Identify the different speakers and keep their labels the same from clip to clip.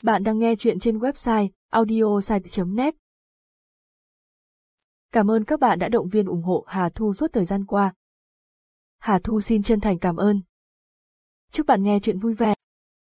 Speaker 1: Bạn đang nghe chuyện trên website audiosite.net. Cảm ơn các bạn đã động viên ủng hộ Hà Thu suốt thời gian qua. Hà Thu xin chân thành cảm ơn. Chúc bạn nghe chuyện vui vẻ.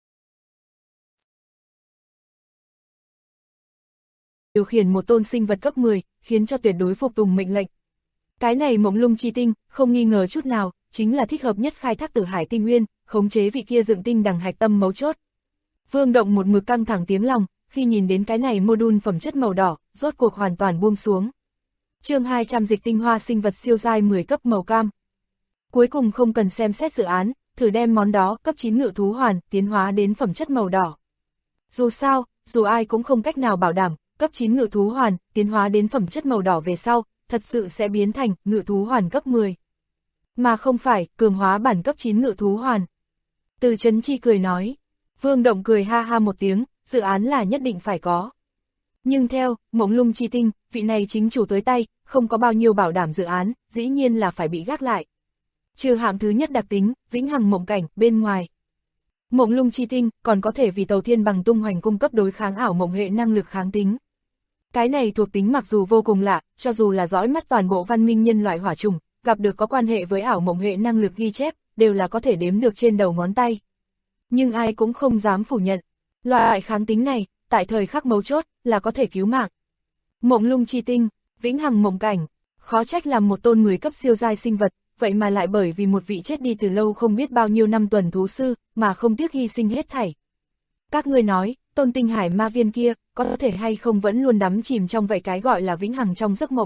Speaker 2: Điều khiển một tôn sinh vật cấp 10, khiến cho tuyệt đối phục tùng mệnh lệnh. Cái này Mộng Lung Chi Tinh, không nghi ngờ chút nào, chính là thích hợp nhất khai thác Tử Hải Tinh Nguyên, khống chế vị kia dựng tinh đằng hạch tâm mấu chốt. Vương Động một mực căng thẳng tiếng lòng, khi nhìn đến cái này module phẩm chất màu đỏ, rốt cuộc hoàn toàn buông xuống. Chương 200 dịch tinh hoa sinh vật siêu giai 10 cấp màu cam. Cuối cùng không cần xem xét dự án, thử đem món đó cấp 9 ngự thú hoàn tiến hóa đến phẩm chất màu đỏ. Dù sao, dù ai cũng không cách nào bảo đảm, cấp 9 ngự thú hoàn tiến hóa đến phẩm chất màu đỏ về sau, thật sự sẽ biến thành ngự thú hoàn cấp 10. Mà không phải cường hóa bản cấp 9 ngự thú hoàn. Từ Chấn Chi cười nói. Vương Động cười ha ha một tiếng, dự án là nhất định phải có. Nhưng theo Mộng Lung Chi Tinh, vị này chính chủ tới tay, không có bao nhiêu bảo đảm dự án, dĩ nhiên là phải bị gác lại. Trừ hạng thứ nhất đặc tính, vĩnh hằng mộng cảnh, bên ngoài. Mộng Lung Chi Tinh còn có thể vì Tàu Thiên Bằng tung hoành cung cấp đối kháng ảo mộng hệ năng lực kháng tính. Cái này thuộc tính mặc dù vô cùng lạ, cho dù là dõi mắt toàn bộ văn minh nhân loại hỏa trùng, gặp được có quan hệ với ảo mộng hệ năng lực ghi chép, đều là có thể đếm được trên đầu ngón tay. Nhưng ai cũng không dám phủ nhận, loại kháng tính này, tại thời khắc mấu chốt, là có thể cứu mạng. Mộng Lung Chi Tinh, vĩnh hằng mộng cảnh, khó trách làm một tôn 10 cấp siêu giai sinh vật, vậy mà lại bởi vì một vị chết đi từ lâu không biết bao nhiêu năm tuần thú sư, mà không tiếc hy sinh hết thảy. Các ngươi nói, tôn tinh hải ma viên kia, có thể hay không vẫn luôn đắm chìm trong vậy cái gọi là vĩnh hằng trong giấc mộng.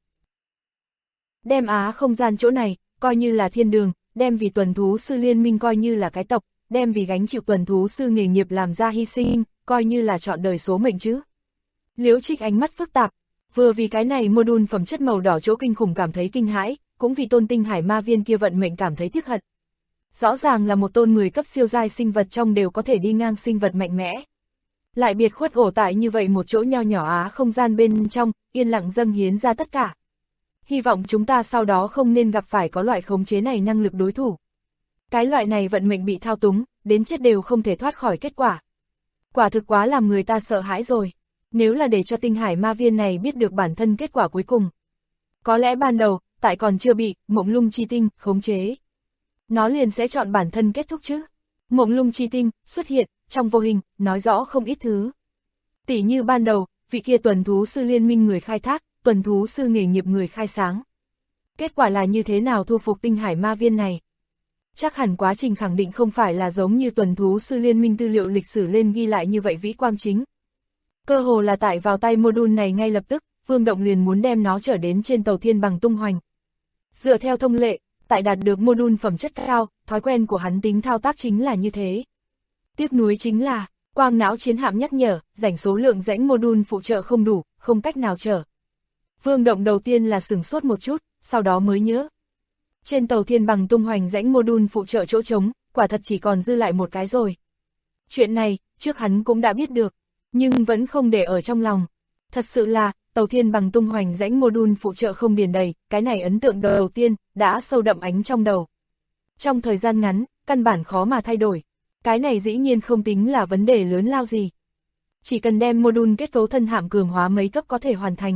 Speaker 2: Đem Á không gian chỗ này, coi như là thiên đường, đem vì tuần thú sư liên minh coi như là cái tộc, đem vì gánh chịu tuần thú sư nghề nghiệp làm ra hy sinh, coi như là chọn đời số mệnh chứ. Liễu Trích ánh mắt phức tạp, vừa vì cái này module phẩm chất màu đỏ chỗ kinh khủng cảm thấy kinh hãi, cũng vì tôn tinh hải ma viên kia vận mệnh cảm thấy tiếc hận. Rõ ràng là một tôn 10 cấp siêu giai sinh vật trong đều có thể đi ngang sinh vật mạnh mẽ. Lại biệt khuất ổ tại như vậy một chỗ nho nhỏ Á không gian bên trong, yên lặng dâng hiến ra tất cả. Hy vọng chúng ta sau đó không nên gặp phải có loại khống chế này năng lực đối thủ. Cái loại này vận mệnh bị thao túng, đến chết đều không thể thoát khỏi kết quả. Quả thực quá làm người ta sợ hãi rồi. Nếu là để cho tinh hải ma viên này biết được bản thân kết quả cuối cùng. Có lẽ ban đầu, tại còn chưa bị Mộng Lung Chi Tinh khống chế. Nó liền sẽ chọn bản thân kết thúc chứ. Mộng Lung Chi Tinh xuất hiện, trong vô hình, nói rõ không ít thứ. Tỉ như ban đầu, vị kia tuần thú sư liên minh người khai thác, tuần thú sư nghề nghiệp người khai sáng. Kết quả là như thế nào thu phục tinh hải ma viên này? Chắc hẳn quá trình khẳng định không phải là giống như tuần thú sư liên minh tư liệu lịch sử lên ghi lại như vậy vĩ quang chính. Cơ hồ là tại vào tay module này ngay lập tức, Vương Động liền muốn đem nó trở đến trên Tàu Thiên Bằng tung hoành. Dựa theo thông lệ, tại đạt được module phẩm chất cao, thói quen của hắn tính thao tác chính là như thế. Tiếc nuối chính là, quang não chiến hạm nhắc nhở, rảnh số lượng rãnh module phụ trợ không đủ, không cách nào chở. Vương Động đầu tiên là sửng sốt một chút, sau đó mới nhớ. Trên Tàu Thiên Bằng tung hoành rãnh module phụ trợ chỗ trống, quả thật chỉ còn dư lại một cái rồi. Chuyện này, trước hắn cũng đã biết được, nhưng vẫn không để ở trong lòng. Thật sự là, Tàu Thiên Bằng tung hoành rãnh module phụ trợ không điền đầy, cái này ấn tượng đầu tiên, đã sâu đậm ánh trong đầu. Trong thời gian ngắn, căn bản khó mà thay đổi. Cái này dĩ nhiên không tính là vấn đề lớn lao gì. Chỉ cần đem module kết cấu thân hạm cường hóa mấy cấp có thể hoàn thành.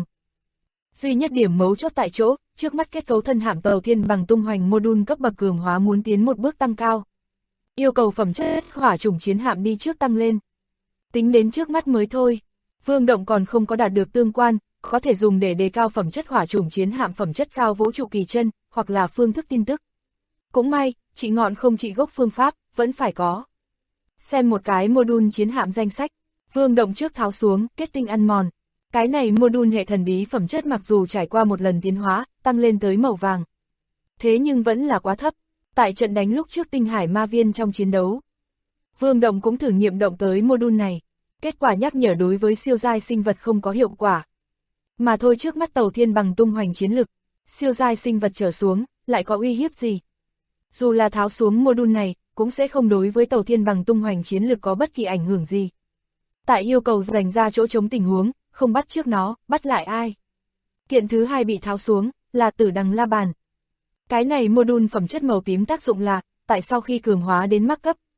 Speaker 2: Duy nhất điểm mấu chốt tại chỗ, trước mắt kết cấu thân hạm Tàu Thiên Bằng tung hoành module cấp bậc cường hóa muốn tiến một bước tăng cao. Yêu cầu phẩm chất hỏa chủng chiến hạm đi trước tăng lên. Tính đến trước mắt mới thôi, Vương Động còn không có đạt được tương quan, có thể dùng để đề cao phẩm chất hỏa chủng chiến hạm phẩm chất cao vũ trụ kỳ chân, hoặc là phương thức tin tức. Cũng may, trị ngọn không trị gốc phương pháp, vẫn phải có. Xem một cái module chiến hạm danh sách, Vương Động trước tháo xuống, kết tinh ăn mòn. Cái này module hệ thần bí phẩm chất mặc dù trải qua một lần tiến hóa, tăng lên tới màu vàng. Thế nhưng vẫn là quá thấp, tại trận đánh lúc trước tinh hải ma viên trong chiến đấu. Vương Động cũng thử nghiệm động tới module này, kết quả nhắc nhở đối với siêu giai sinh vật không có hiệu quả. Mà thôi trước mắt Tàu Thiên Bằng tung hoành chiến lực, siêu giai sinh vật trở xuống, lại có uy hiếp gì? Dù là tháo xuống module này, cũng sẽ không đối với Tàu Thiên Bằng tung hoành chiến lực có bất kỳ ảnh hưởng gì. Tại yêu cầu dành ra chỗ chống tình huống, không bắt trước nó, bắt lại ai? Kiện thứ hai bị tháo xuống, là Tử Đằng La Bàn. Cái này module phẩm chất màu tím tác dụng là, tại sau khi cường hóa đến mắc cấp,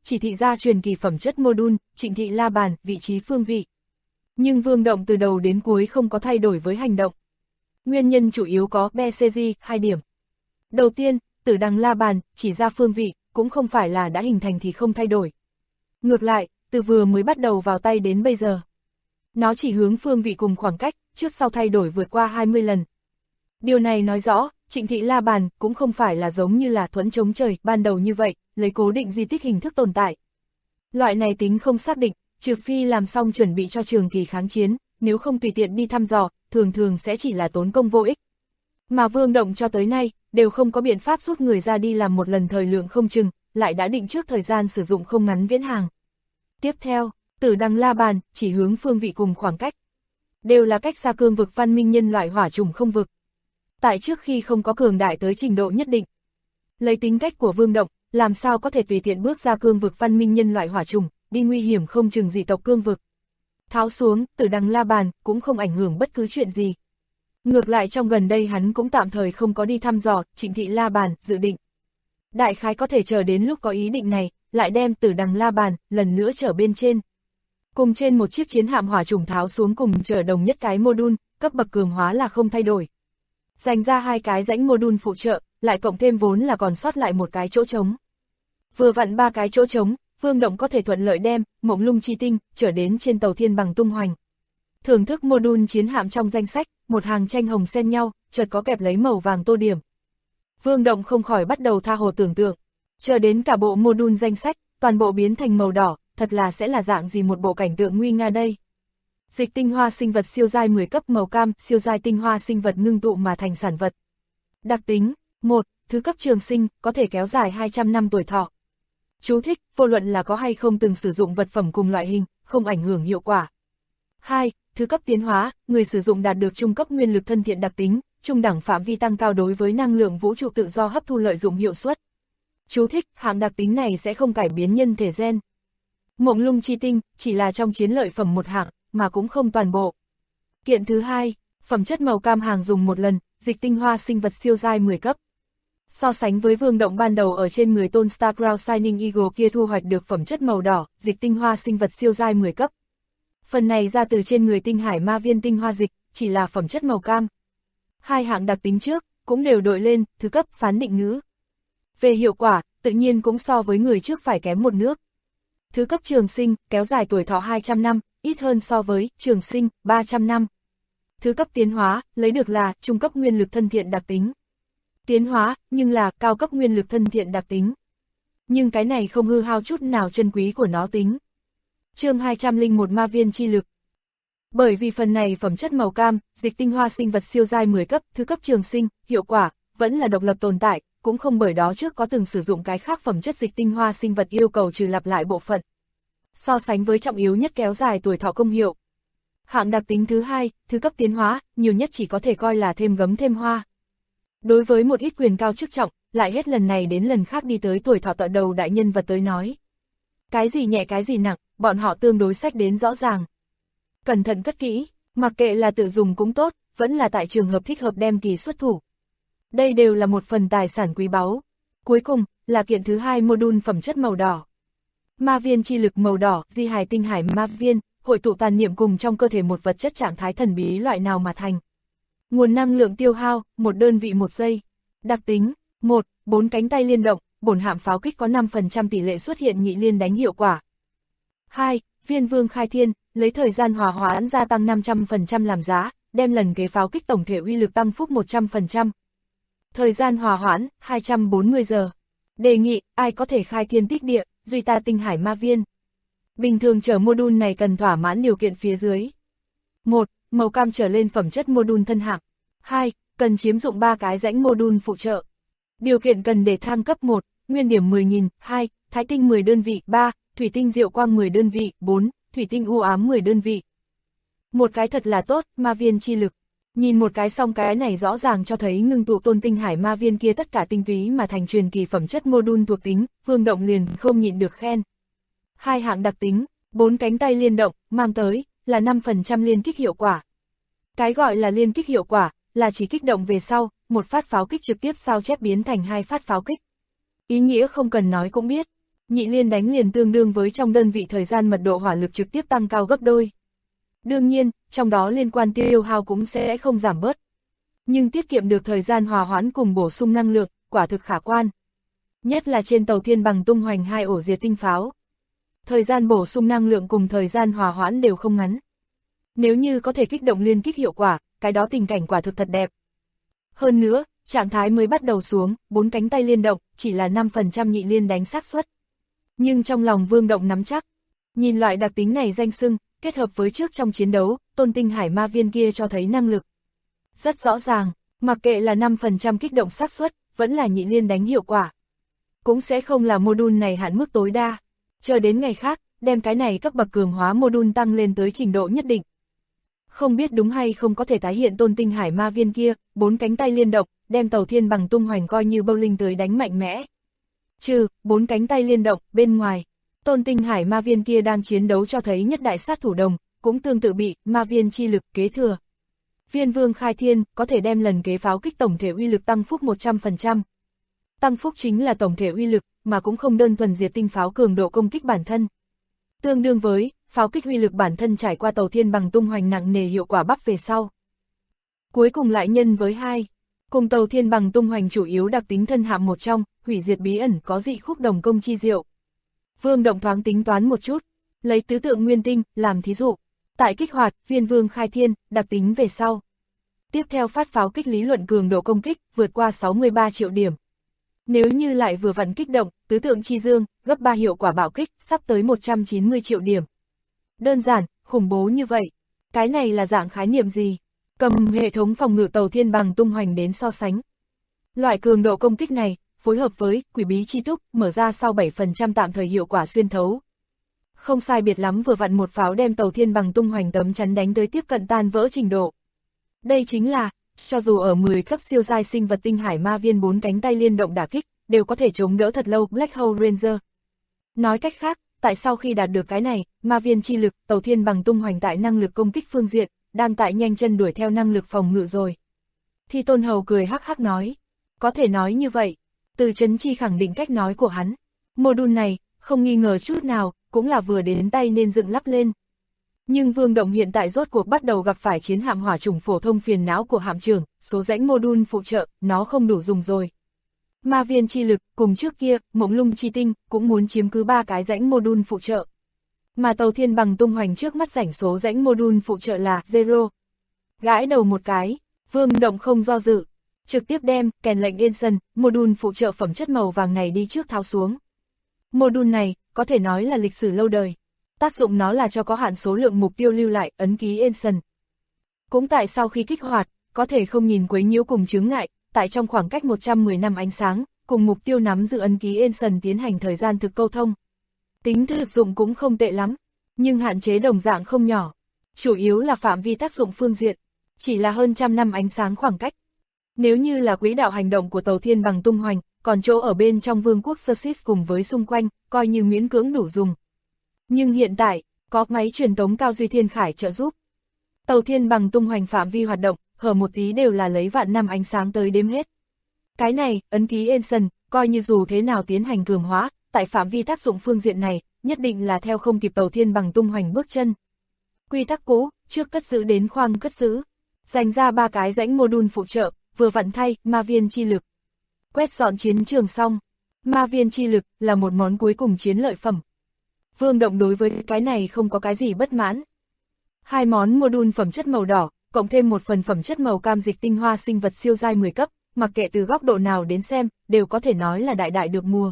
Speaker 2: chỉ thị ra truyền kỳ phẩm chất module, Trịnh Thị La Bàn, vị trí phương vị. Nhưng Vương Động từ đầu đến cuối không có thay đổi với hành động. Nguyên nhân chủ yếu có BCG, 2 điểm. Đầu tiên, Tử Đằng La Bàn, chỉ ra phương vị, cũng không phải là đã hình thành thì không thay đổi. Ngược lại, từ vừa mới bắt đầu vào tay đến bây giờ. Nó chỉ hướng phương vị cùng khoảng cách, trước sau thay đổi vượt qua 20 lần. Điều này nói rõ, Trịnh Thị La Bàn cũng không phải là giống như là thuẫn chống trời ban đầu như vậy, lấy cố định di tích hình thức tồn tại. Loại này tính không xác định, trừ phi làm xong chuẩn bị cho trường kỳ kháng chiến, nếu không tùy tiện đi thăm dò, thường thường sẽ chỉ là tốn công vô ích. Mà Vương Động cho tới nay, đều không có biện pháp rút người ra đi làm một lần thời lượng không chừng, lại đã định trước thời gian sử dụng không ngắn viễn hàng. Tiếp theo, Tử Đằng La Bàn, chỉ hướng phương vị cùng khoảng cách. Đều là cách xa cương vực văn minh nhân loại hỏa trùng không vực. Tại trước khi không có cường đại tới trình độ nhất định. Lấy tính cách của Vương Động, làm sao có thể tùy tiện bước ra cương vực văn minh nhân loại hỏa trùng, đi nguy hiểm không chừng dị tộc cương vực. Tháo xuống, Tử Đằng La Bàn, cũng không ảnh hưởng bất cứ chuyện gì. Ngược lại trong gần đây hắn cũng tạm thời không có đi thăm dò, Trịnh Thị La Bàn, dự định. Đại khái có thể chờ đến lúc có ý định này, lại đem Tử Đằng La Bàn, lần nữa trở bên trên. Cùng trên một chiếc chiến hạm hỏa trùng tháo xuống cùng chở đồng nhất cái module, cấp bậc cường hóa là không thay đổi. Dành ra 2 cái rãnh module phụ trợ, lại cộng thêm vốn là còn sót lại một cái chỗ trống. Vừa vặn 3 cái chỗ trống, Vương Động có thể thuận lợi đem Mộng Lung Chi Tinh trở đến trên tàu thiên bằng tung hoành. Thưởng thức module chiến hạm trong danh sách, một hàng tranh hồng xen nhau, chợt có kẹp lấy màu vàng tô điểm. Vương Động không khỏi bắt đầu tha hồ tưởng tượng, chờ đến cả bộ module danh sách, toàn bộ biến thành màu đỏ, thật là sẽ là dạng gì một bộ cảnh tượng nguy nga đây. Dịch tinh hoa sinh vật siêu giai 10 cấp màu cam, siêu giai tinh hoa sinh vật ngưng tụ mà thành sản vật. Đặc tính, 1. Thứ cấp trường sinh, có thể kéo dài 200 năm tuổi thọ. Chú thích, vô luận là có hay không từng sử dụng vật phẩm cùng loại hình, không ảnh hưởng hiệu quả. 2. Thứ cấp tiến hóa, người sử dụng đạt được trung cấp nguyên lực thân thiện đặc tính, trung đẳng phạm vi tăng cao đối với năng lượng vũ trụ tự do hấp thu lợi dụng hiệu suất. Chú thích, hạng đặc tính này sẽ không cải biến nhân thể gen. Mộng Lung Chi Tinh, chỉ là trong chiến lợi phẩm một hạng, mà cũng không toàn bộ. Kiện thứ 2, phẩm chất màu cam hàng dùng một lần, dịch tinh hoa sinh vật siêu giai 10 cấp. So sánh với Vương Động ban đầu ở trên người Tôn Star Crown Shining Eagle kia thu hoạch được phẩm chất màu đỏ, dịch tinh hoa sinh vật siêu giai 10 cấp. Phần này ra từ trên người Tinh Hải Ma Viên tinh hoa dịch, chỉ là phẩm chất màu cam. 2 hạng đặc tính trước, cũng đều đội lên, thứ cấp phán định ngữ. Về hiệu quả, tự nhiên cũng so với người trước phải kém một nước. Thứ cấp trường sinh, kéo dài tuổi thọ 200 năm, ít hơn so với trường sinh, 300 năm. Thứ cấp tiến hóa, lấy được là trung cấp nguyên lực thân thiện đặc tính. Tiến hóa, nhưng là cao cấp nguyên lực thân thiện đặc tính. Nhưng cái này không hư hao chút nào chân quý của nó tính. Chương 201 Ma Viên chi lực. Bởi vì phần này phẩm chất màu cam, dịch tinh hoa sinh vật siêu giai 10 cấp, thứ cấp trường sinh, hiệu quả, vẫn là độc lập tồn tại, cũng không bởi đó trước có từng sử dụng cái khác phẩm chất dịch tinh hoa sinh vật yêu cầu trừ lặp lại bộ phận. So sánh với trọng yếu nhất kéo dài tuổi thọ công hiệu. Hạng đặc tính thứ 2, thứ cấp tiến hóa, nhiều nhất chỉ có thể coi là thêm gấm thêm hoa. Đối với một ít quyền cao chức trọng, lại hết lần này đến lần khác đi tới tuổi thọ tận đầu đại nhân vật tới nói. Cái gì nhẹ cái gì nặng, bọn họ tương đối sách đến rõ ràng. Cẩn thận cất kỹ, mặc kệ là tự dùng cũng tốt, vẫn là tại trường hợp thích hợp đem kỳ xuất thủ. Đây đều là một phần tài sản quý báu. Cuối cùng, là kiện thứ 2 module phẩm chất màu đỏ. Ma viên chi lực màu đỏ, di hài tinh hải ma viên, hội tụ tàn niệm cùng trong cơ thể một vật chất trạng thái thần bí loại nào mà thành. Nguồn năng lượng tiêu hao, 1 đơn vị 1 giây. Đặc tính, 1. 4 cánh tay liên động, bổn hạm pháo kích có 5% tỷ lệ xuất hiện nhị liên đánh hiệu quả. 2. Viên vương khai thiên, lấy thời gian hòa hoãn gia tăng 500% làm giá, đem lần kế pháo kích tổng thể uy lực tăng phúc 100%. Thời gian hòa hoãn, 240 giờ. Đề nghị, ai có thể khai thiên tích địa, duy ta tinh hải ma viên. Bình thường chở module này cần thỏa mãn điều kiện phía dưới. 1. Màu cam trở lên phẩm chất module thân hạng. 2. Cần chiếm dụng 3 cái rãnh module phụ trợ. Điều kiện cần để thăng cấp 1, nguyên điểm 10.000, 2. Thái tinh 10 đơn vị, 3. Thủy tinh diệu quang 10 đơn vị, 4. Thủy tinh u ám 10 đơn vị. Một cái thật là tốt, ma viên chi lực. Nhìn một cái xong cái này rõ ràng cho thấy ngưng tụ tôn tinh hải ma viên kia tất cả tinh túy mà thành truyền kỳ phẩm chất module thuộc tính, Vương Động liền không nhịn được khen. 2 hạng đặc tính, 4 cánh tay liên động, mang tới, là 5% liên kích hiệu quả. Cái gọi là liên kích hiệu quả, là chỉ kích động về sau, một phát pháo kích trực tiếp sao chép biến thành 2 phát pháo kích. Ý nghĩa không cần nói cũng biết. nhị liên đánh liền tương đương với trong đơn vị thời gian mật độ hỏa lực trực tiếp tăng cao gấp đôi. Đương nhiên, trong đó liên quan tiêu hao cũng sẽ không giảm bớt. Nhưng tiết kiệm được thời gian hòa hoãn cùng bổ sung năng lượng, quả thực khả quan. Nhất là trên tàu Thiên Bằng tung hoành 2 ổ diệt tinh pháo. Thời gian bổ sung năng lượng cùng thời gian hòa hoãn đều không ngắn. Nếu như có thể kích động liên kích hiệu quả, cái đó tình cảnh quả thực thật đẹp. Hơn nữa, trạng thái mới bắt đầu xuống, 4 cánh tay liên động, chỉ là 5% nhị liên đánh xác suất. Nhưng trong lòng Vương Động nắm chắc, nhìn loại đặc tính này danh xưng, kết hợp với trước trong chiến đấu, Tôn Tinh Hải ma viên kia cho thấy năng lực. Rất rõ ràng, mặc kệ là 5% kích động xác suất, vẫn là nhị liên đánh hiệu quả. Cũng sẽ không là module này hạn mức tối đa. Chờ đến ngày khác, đem cái này cấp bậc cường hóa module tăng lên tới trình độ nhất định. Không biết đúng hay không có thể tái hiện Tôn Tinh Hải ma viên kia, 4 cánh tay liên động, đem tàu Thiên Bằng tung hoành coi như bowling tới đánh mạnh mẽ. 4 cánh tay liên động, bên ngoài, Tôn Tinh Hải ma viên kia đang chiến đấu cho thấy nhất đại sát thủ đồng, cũng tương tự bị ma viên chi lực kế thừa. Viên Vương khai thiên, có thể đem lần kế pháo kích tổng thể uy lực tăng phúc 100%. Tăng phúc chính là tổng thể uy lực, mà cũng không đơn thuần diệt tinh pháo cường độ công kích bản thân. Tương đương với, pháo kích uy lực bản thân trải qua tàu Thiên Bằng tung hoành nặng nề hiệu quả bắp về sau. Cuối cùng lại nhân với 2. Cùng tàu Thiên Bằng tung hoành chủ yếu đặc tính thân hạm một trong, hủy diệt bí ẩn có dị khúc đồng công chi diệu. Vương Động thoáng tính toán một chút, lấy tứ tượng nguyên tinh, làm thí dụ. Tại kích hoạt, Viên Vương khai thiên, đặc tính về sau. Tiếp theo phát pháo kích lý luận cường độ công kích, vượt qua 63 triệu điểm. Nếu như lại vừa vặn kích động, tứ tượng chi dương, gấp 3 hiệu quả bạo kích, sắp tới 190 triệu điểm. Đơn giản, khủng bố như vậy. Cái này là dạng khái niệm gì? Cầm hệ thống phòng ngự tàu Thiên Bằng tung hoành đến so sánh. Loại cường độ công kích này, phối hợp với quỷ bí chi túc, mở ra sau 7% tạm thời hiệu quả xuyên thấu. Không sai biệt lắm vừa vặn một pháo đem tàu Thiên Bằng tung hoành tấm chắn đánh tới tiếp cận tan vỡ trình độ. Đây chính là, cho dù ở 10 cấp siêu giai sinh vật tinh hải ma viên 4 cánh tay liên động đả kích, đều có thể chống đỡ thật lâu Black Hole Ranger. Nói cách khác, tại sau khi đạt được cái này, ma viên chi lực, tàu Thiên Bằng tung hoành tại năng lực công kích phương diện, đang tại nhanh chân đuổi theo năng lực phòng ngự rồi. Thi Tôn Hầu cười hắc hắc nói, có thể nói như vậy. Từ Chấn Chi khẳng định cách nói của hắn. Module này, không nghi ngờ chút nào, cũng là vừa đến tay nên dựng lắp lên. Nhưng Vương Động hiện tại rốt cuộc bắt đầu gặp phải chiến hạm hỏa chủng phổ thông phiền não của hạm trưởng, số rãnh module phụ trợ, nó không đủ dùng rồi. Ma viên chi lực, cùng trước kia, Mộng Lung chi tinh, cũng muốn chiếm cứ 3 cái rãnh module phụ trợ. Mà tàu Thiên Bằng tung hoành trước mắt rãnh số rãnh module phụ trợ là 0. Gãi đầu một cái, Vương Động không do dự. Trực tiếp đem, kèn lệnh Ensign, module phụ trợ phẩm chất màu vàng này đi trước tháo xuống. Module này, có thể nói là lịch sử lâu đời. Tác dụng nó là cho có hạn số lượng mục tiêu lưu lại ấn ký Ensign. Cũng tại sau khi kích hoạt, có thể không nhìn quấy nhiễu cùng chướng ngại, tại trong khoảng cách 110 năm ánh sáng, cùng mục tiêu nắm giữ ấn ký Ensign tiến hành thời gian thực câu thông. Tính thực dụng cũng không tệ lắm, nhưng hạn chế đồng dạng không nhỏ. Chủ yếu là phạm vi tác dụng phương diện, chỉ là hơn trăm năm ánh sáng khoảng cách. Nếu như là quỹ đạo hành động của tàu Thiên Bằng tung hoành, còn chỗ ở bên trong vương quốc Sersis cùng với xung quanh, coi như miễn cưỡng đủ dùng. Nhưng hiện tại, có máy truyền tống cao duy thiên khải trợ giúp. Tàu Thiên Bằng tung hoành phạm vi hoạt động, hở một tí đều là lấy vạn năm ánh sáng tới đếm hết. Cái này, ấn ký Ensign, coi như dù thế nào tiến hành cường hóa, tại phạm vi tác dụng phương diện này, nhất định là theo không kịp tàu Thiên Bằng tung hoành bước chân. Quy tắc cũ, trước cất giữ đến khoang cất giữ. Dành ra 3 cái rãnh module phụ trợ, vừa vặn thay, ma viên chi lực. Quét dọn chiến trường xong, ma viên chi lực là một món cuối cùng chiến lợi phẩm. Vương Động đối với cái này không có cái gì bất mãn. 2 món module phẩm chất màu đỏ, cộng thêm một phần phẩm chất màu cam dịch tinh hoa sinh vật siêu giai 10 cấp, mặc kệ từ góc độ nào đến xem, đều có thể nói là đại đại được mua.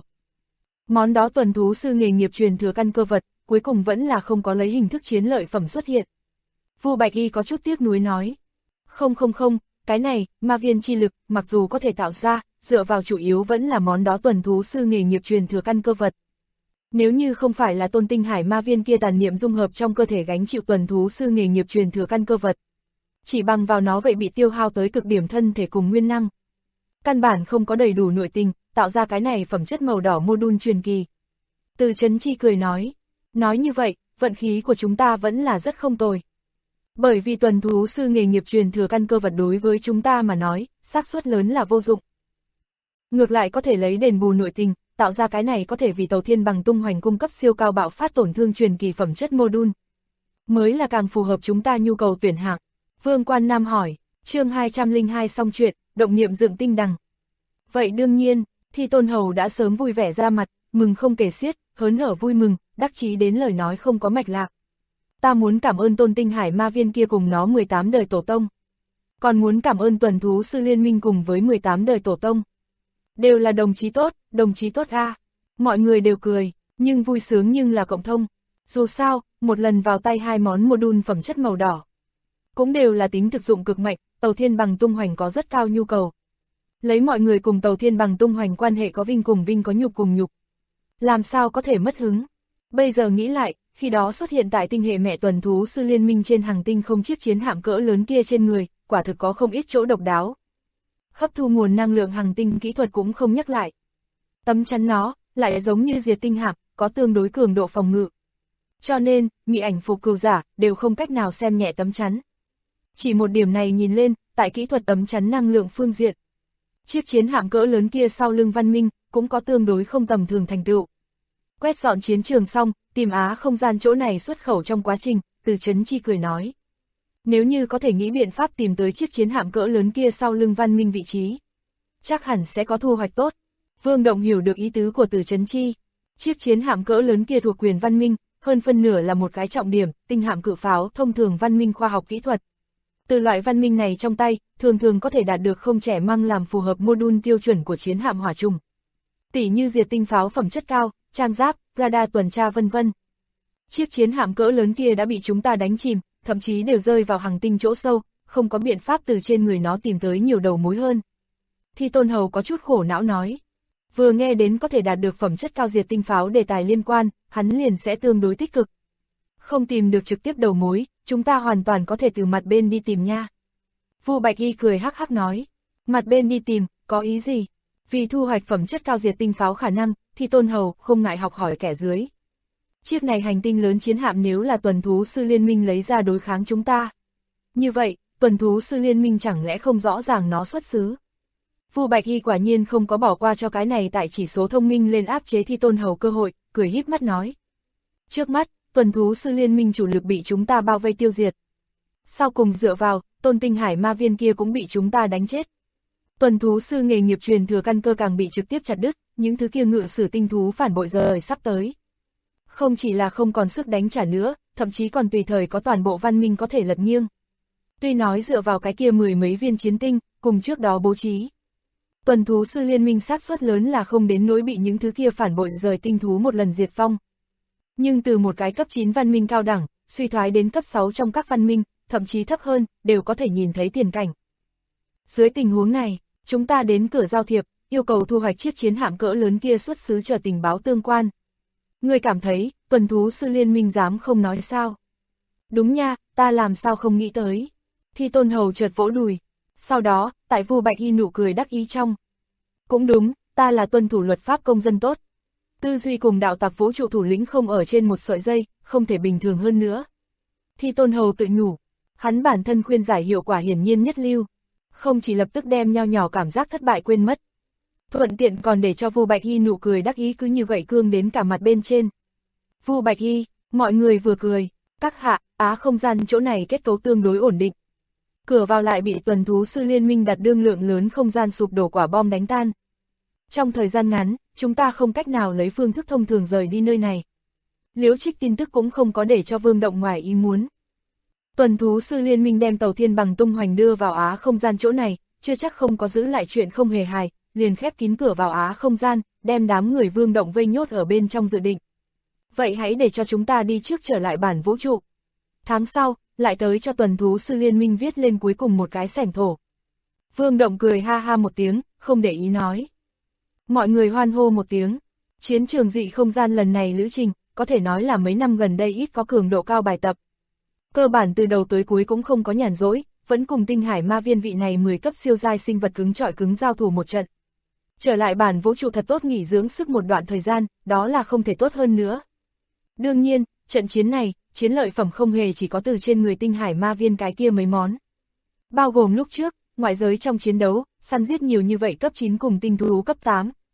Speaker 2: Món đó tuần thú sư nghề nghiệp truyền thừa căn cơ vật, cuối cùng vẫn là không có lấy hình thức chiến lợi phẩm xuất hiện. Vu Bạch Y có chút tiếc nuối nói. Không, cái này, ma viên chi lực, mặc dù có thể tạo ra, dựa vào chủ yếu vẫn là món đó tuần thú sư nghề nghiệp truyền thừa căn cơ vật. Nếu như không phải là Tôn Tinh Hải ma viên kia tàn niệm dung hợp trong cơ thể gánh chịu tuần thú sư nghề nghiệp truyền thừa căn cơ vật, chỉ bằng vào nó vậy bị tiêu hao tới cực điểm thân thể cùng nguyên năng. Căn bản không có đầy đủ nội tình, tạo ra cái này phẩm chất màu đỏ module truyền kỳ. Từ Chấn Chi cười nói như vậy, vận khí của chúng ta vẫn là rất không tồi. Bởi vì tuần thú sư nghề nghiệp truyền thừa căn cơ vật đối với chúng ta mà nói, xác suất lớn là vô dụng. Ngược lại có thể lấy đền bù nội tình, tạo ra cái này có thể vì tàu thiên bằng tung hoành cung cấp siêu cao bạo phát tổn thương truyền kỳ phẩm chất module. Mới là càng phù hợp chúng ta nhu cầu tuyển hạng. Vương Quan Nam hỏi, chương 202 xong chuyện, động niệm dựng tinh đằng. Vậy đương nhiên, Thi Tôn Hầu đã sớm vui vẻ ra mặt, mừng không kể xiết, hớn hở vui mừng, đắc chí đến lời nói không có mạch lạc. Ta muốn cảm ơn Tôn Tinh Hải Ma Viên kia cùng nó 18 đời tổ tông. Còn muốn cảm ơn Tuần Thú Sư Liên Minh cùng với 18 đời tổ tông. Đều là đồng chí tốt a. Mọi người đều cười, nhưng vui sướng nhưng là cộng thông. Dù sao, một lần vào tay hai món module phẩm chất màu đỏ. Cũng đều là tính thực dụng cực mạnh, tàu thiên bằng tung hoành có rất cao nhu cầu. Lấy mọi người cùng tàu thiên bằng tung hoành quan hệ có vinh cùng vinh có nhục cùng nhục. Làm sao có thể mất hứng? Bây giờ nghĩ lại, khi đó xuất hiện tại tinh hệ mẹ Tuần Thú Sư Liên Minh trên hàng tinh không chiếc chiến hạm cỡ lớn kia trên người, quả thực có không ít chỗ độc đáo. Hấp thu nguồn năng lượng hàng tinh kỹ thuật cũng không nhắc lại. Tấm chắn nó, lại giống như diệt tinh hạm, có tương đối cường độ phòng ngự. Cho nên, mị ảnh phục cừu giả, đều không cách nào xem nhẹ tấm chắn. Chỉ một điểm này nhìn lên, tại kỹ thuật tấm chắn năng lượng phương diện. Chiếc chiến hạm cỡ lớn kia sau lưng Văn Minh, cũng có tương đối không tầm thường thành tựu. Quét dọn chiến trường xong, tìm Á không gian chỗ này xuất khẩu trong quá trình, Từ Chấn Chi cười nói. Nếu như có thể nghĩ biện pháp tìm tới chiếc chiến hạm cỡ lớn kia sau lưng Văn Minh vị trí, chắc hẳn sẽ có thu hoạch tốt. Vương Động hiểu được ý tứ của Từ Chấn Chi. Chiếc chiến hạm cỡ lớn kia thuộc quyền Văn Minh, hơn phân nửa là một cái trọng điểm, tinh hạm cự pháo thông thường Văn Minh khoa học kỹ thuật. Từ loại Văn Minh này trong tay, thường có thể đạt được không trẻ măng làm phù hợp module tiêu chuẩn của chiến hạm hỏa trùng. Tỷ như diệt tinh pháo phẩm chất cao, trang giáp, radar tuần tra vân vân. Chiếc chiến hạm cỡ lớn kia đã bị chúng ta đánh chìm, thậm chí đều rơi vào hành tinh chỗ sâu, không có biện pháp từ trên người nó tìm tới nhiều đầu mối hơn. Thi Tôn Hầu có chút khổ não nói. Vừa nghe đến có thể đạt được phẩm chất cao diệt tinh pháo đề tài liên quan, hắn liền sẽ tương đối tích cực. Không tìm được trực tiếp đầu mối, chúng ta hoàn toàn có thể từ mặt bên đi tìm nha. Vu Bạch Y cười hắc hắc nói. Mặt bên đi tìm, có ý gì? Vì thu hoạch phẩm chất cao diệt tinh pháo khả năng, Thi Tôn Hầu không ngại học hỏi kẻ dưới. Chiếc này hành tinh lớn chiến hạm nếu là Tuần Thú Sư Liên Minh lấy ra đối kháng chúng ta. Như vậy, Tuần Thú Sư Liên Minh chẳng lẽ không rõ ràng nó xuất xứ? Vu Bạch Y quả nhiên không có bỏ qua cho cái này tại chỉ số thông minh lên áp chế Thi Tôn Hầu cơ hội, cười híp mắt nói. Trước mắt, Tuần Thú Sư Liên Minh chủ lực bị chúng ta bao vây tiêu diệt. Sau cùng dựa vào, Tôn Tinh Hải Ma Viên kia cũng bị chúng ta đánh chết. Tuần Thú Sư nghề nghiệp truyền thừa căn cơ càng bị trực tiếp chặt đứt, những thứ kia ngự sử tinh thú phản bội giờ sắp tới. Không chỉ là không còn sức đánh trả nữa, thậm chí còn tùy thời có toàn bộ Văn Minh có thể lật nghiêng. Tuy nói dựa vào cái kia 10 mấy viên chiến tinh, cùng trước đó bố trí. Tuần Thú Sư Liên Minh xác suất lớn là không đến nỗi bị những thứ kia phản bội rời tinh thú một lần diệt vong. Nhưng từ một cái cấp 9 văn minh cao đẳng, suy thoái đến cấp 6 trong các văn minh, thậm chí thấp hơn, đều có thể nhìn thấy tiền cảnh. Dưới tình huống này, chúng ta đến cửa giao thiệp, yêu cầu thu hoạch chiếc chiến hạm cỡ lớn kia xuất xứ chờ tình báo tương quan. Người cảm thấy, Tuần Thú Sư Liên Minh dám không nói sao? Đúng nha, ta làm sao không nghĩ tới. Thi Tôn Hầu chợt vỗ đùi. Sau đó, tại Vu Bạch Y nụ cười đắc ý trong. Cũng đúng, ta là tuân thủ luật pháp công dân tốt. Tư duy cùng đạo tặc vũ trụ thủ lĩnh không ở trên một sợi dây, không thể bình thường hơn nữa. Thi Tôn Hầu tự nhủ, hắn bản thân khuyên giải hiệu quả hiển nhiên nhất lưu. Không chỉ lập tức đem nho nhỏ cảm giác thất bại quên mất. Thuận tiện còn để cho Vu Bạch Y nụ cười đắc ý cứ như vậy cương đến cả mặt bên trên. Vu Bạch Y, mọi người vừa cười, các hạ, Á không gian chỗ này kết cấu tương đối ổn định. Cửa vào lại bị Tuần Thú Sư Liên Minh đặt đương lượng lớn không gian sụp đổ quả bom đánh tan. Trong thời gian ngắn, chúng ta không cách nào lấy phương thức thông thường rời đi nơi này. Liễu Trích tin tức cũng không có để cho Vương Động ngoài ý muốn. Tuần Thú Sư Liên Minh đem tàu thiên bằng tung hoành đưa vào Á không gian chỗ này, chưa chắc không có giữ lại chuyện không hề hài, liền khép kín cửa vào Á không gian, đem đám người Vương Động vây nhốt ở bên trong dự định. Vậy hãy để cho chúng ta đi trước trở lại bản vũ trụ. Tháng sau, lại tới cho Tuần Thú Sư Liên Minh viết lên cuối cùng một cái sảnh thổ. Vương Động cười ha ha một tiếng, không để ý nói. Mọi người hoan hô một tiếng. Chiến trường dị không gian lần này lữ trình, có thể nói là mấy năm gần đây ít có cường độ cao bài tập. Cơ bản từ đầu tới cuối cũng không có nhàn rỗi, vẫn cùng Tinh Hải Ma Viên vị này 10 cấp siêu giai sinh vật cứng trọi cứng giao thủ một trận. Trở lại bản vũ trụ thật tốt nghỉ dưỡng sức một đoạn thời gian, đó là không thể tốt hơn nữa. Đương nhiên, trận chiến này, chiến lợi phẩm không hề chỉ có từ trên người Tinh Hải Ma Viên cái kia mấy món. Bao gồm lúc trước, ngoại giới trong chiến đấu, săn giết nhiều như vậy cấp 9 cùng tinh thú cấp 8.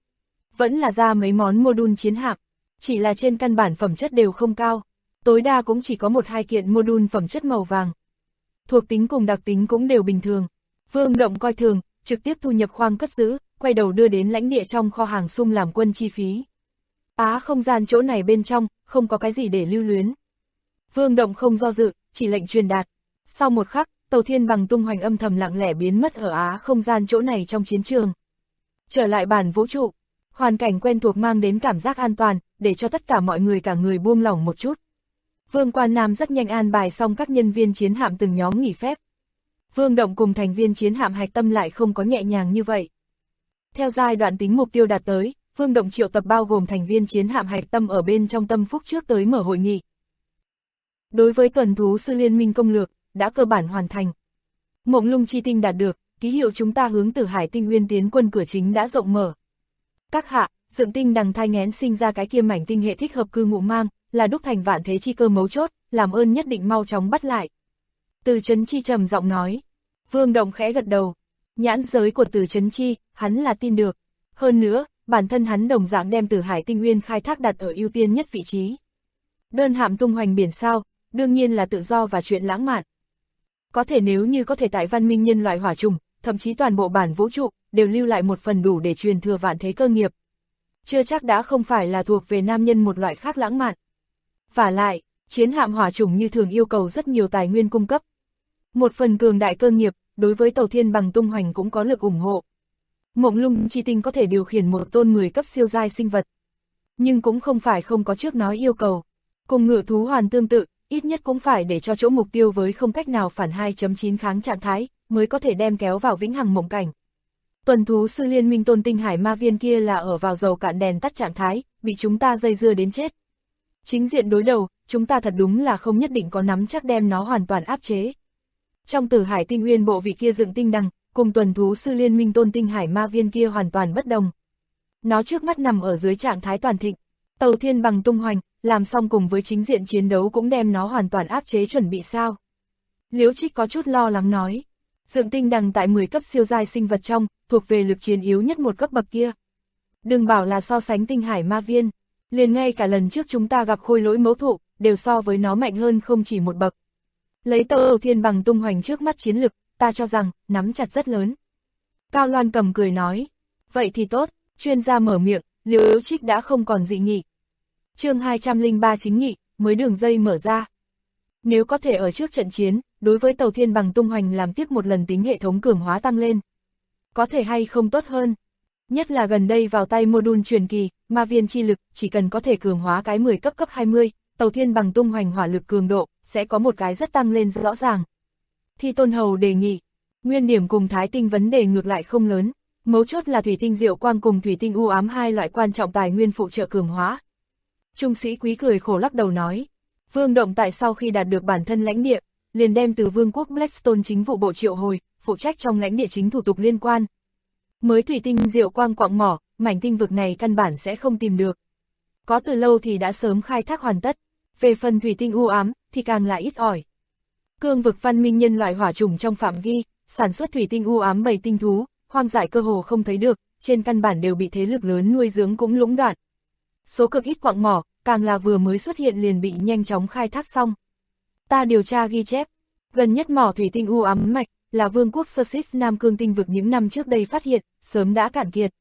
Speaker 2: Vẫn là ra mấy món module chiến hạm, chỉ là trên căn bản phẩm chất đều không cao, tối đa cũng chỉ có 1-2 kiện module phẩm chất màu vàng. Thuộc tính cùng đặc tính cũng đều bình thường. Vương Động coi thường, trực tiếp thu nhập khoang cất giữ, quay đầu đưa đến lãnh địa trong kho hàng sung làm quân chi phí. Không gian chỗ này bên trong, không có cái gì để lưu luyến. Vương Động không do dự, chỉ lệnh truyền đạt. Sau một khắc, tàu thiên bằng tung hoành âm thầm lặng lẽ biến mất ở không gian chỗ này trong chiến trường. Trở lại bản vũ trụ, hoàn cảnh quen thuộc mang đến cảm giác an toàn, để cho tất cả mọi người cả người buông lỏng một chút. Vương Quan Nam rất nhanh an bài xong các nhân viên chiến hạm từng nhóm nghỉ phép. Vương Động cùng thành viên chiến hạm hạch tâm lại không có nhẹ nhàng như vậy. Theo giai đoạn tính mục tiêu đạt tới, Vương Động triệu tập bao gồm thành viên chiến hạm hạch tâm ở bên trong Tâm Phúc trước tới mở hội nghị. Đối với tuần thú sư liên minh công lược, đã cơ bản hoàn thành. Mộng Lung chi tinh đạt được, ký hiệu chúng ta hướng Tử Hải tinh nguyên tiến quân cửa chính đã rộng mở. Các hạ, Dựng Tinh đằng thai nghén sinh ra cái kia mảnh tinh hệ thích hợp cư ngụ mang, là đúc thành vạn thế chi cơ mấu chốt, làm ơn nhất định mau chóng bắt lại. Từ Chấn Chi trầm giọng nói. Vương Động khẽ gật đầu. Nhãn giới của Từ Chấn Chi, hắn là tin được. Hơn nữa, bản thân hắn đồng dạng đem Tử Hải tinh nguyên khai thác đặt ở ưu tiên nhất vị trí. Đơn hạm tung hoành biển sao, đương nhiên là tự do và chuyện lãng mạn. Có thể nếu như có thể tại văn minh nhân loại hỏa trùng, thậm chí toàn bộ bản vũ trụ, đều lưu lại một phần đủ để truyền thừa vạn thế cơ nghiệp. Chưa chắc đã không phải là thuộc về nam nhân một loại khác lãng mạn. Vả lại, chiến hạm hỏa trùng như thường yêu cầu rất nhiều tài nguyên cung cấp. Một phần cường đại cơ nghiệp, đối với tàu thiên bằng tung hoành cũng có lực ủng hộ. Mộng Lung chi tinh có thể điều khiển một tôn 10 cấp siêu giai sinh vật. Nhưng cũng không phải không có trước nói yêu cầu. Cùng ngự thú hoàn tương tự, ít nhất cũng phải để cho chỗ mục tiêu với không cách nào phản 2.9 kháng trạng thái, mới có thể đem kéo vào vĩnh hằng mộng cảnh. Tuần thú sư liên minh Tôn Tinh Hải ma viên kia là ở vào dầu cạn đèn tắt trạng thái, bị chúng ta dây dưa đến chết. Chính diện đối đầu, chúng ta thật đúng là không nhất định có nắm chắc đem nó hoàn toàn áp chế. Trong Tử Hải tinh nguyên bộ vị kia Dựng Tinh đằng, cùng tuần thú sư liên minh Tôn Tinh Hải ma viên kia hoàn toàn bất đồng. Nó trước mắt nằm ở dưới trạng thái toàn thịnh, tàu thiên bằng tung hoành, làm xong cùng với chính diện chiến đấu cũng đem nó hoàn toàn áp chế chuẩn bị sao. Liễu Trích có chút lo lắng nói. Dựng Tinh đằng tại 10 cấp siêu giai sinh vật trong, thuộc về lực chiến yếu nhất một cấp bậc kia. Đừng bảo là so sánh Tinh Hải ma viên, liền ngay cả lần trước chúng ta gặp Khôi Lỗi mẫu thụ, đều so với nó mạnh hơn không chỉ một bậc. Lấy tàu thiên bằng tung hoành trước mắt chiến lực, ta cho rằng, nắm chặt rất lớn. Cao Loan Cầm cười nói. Vậy thì tốt, chuyên gia mở miệng, Liễu Trích đã không còn dị nghị. Chương 203 chính nghị, mới đường dây mở ra. Nếu có thể ở trước trận chiến, đối với tàu thiên bằng tung hoành làm tiếp một lần tính hệ thống cường hóa tăng lên. Có thể hay không tốt hơn. Nhất là gần đây vào tay module truyền kỳ, ma viên chi lực, chỉ cần có thể cường hóa cái 10 cấp 20, tàu thiên bằng tung hoành hỏa lực cường độ, sẽ có một cái rất tăng lên rõ ràng. Thi Tôn Hầu đề nghị, nguyên điểm cùng thái tinh vấn đề ngược lại không lớn, mấu chốt là thủy tinh diệu quang cùng thủy tinh u ám hai loại quan trọng tài nguyên phụ trợ cường hóa. Trung sĩ Quý cười khổ lắc đầu nói, Vương Động tại sau khi đạt được bản thân lãnh địa, liền đem từ Vương quốc Blackstone chính vụ bộ triệu hồi, phụ trách trong lãnh địa chính thủ tục liên quan. Mới thủy tinh diệu quang quạng mỏ, mảnh tinh vực này căn bản sẽ không tìm được. Có từ lâu thì đã sớm khai thác hoàn tất, về phần thủy tinh u ám thì càng là ít ỏi. Cương vực văn minh nhân loại hỏa trùng trong phạm vi, sản xuất thủy tinh u ám 7 tinh thú, hoang dại cơ hồ không thấy được, trên căn bản đều bị thế lực lớn nuôi dưỡng cũng lũng đoạn. Số cực ít quạng mỏ, càng là vừa mới xuất hiện liền bị nhanh chóng khai thác xong. Ta điều tra ghi chép, gần nhất mỏ thủy tinh u ám mạch, là Vương quốc Sussex Nam Cương tinh vực những năm trước đây phát hiện, sớm đã cạn kiệt.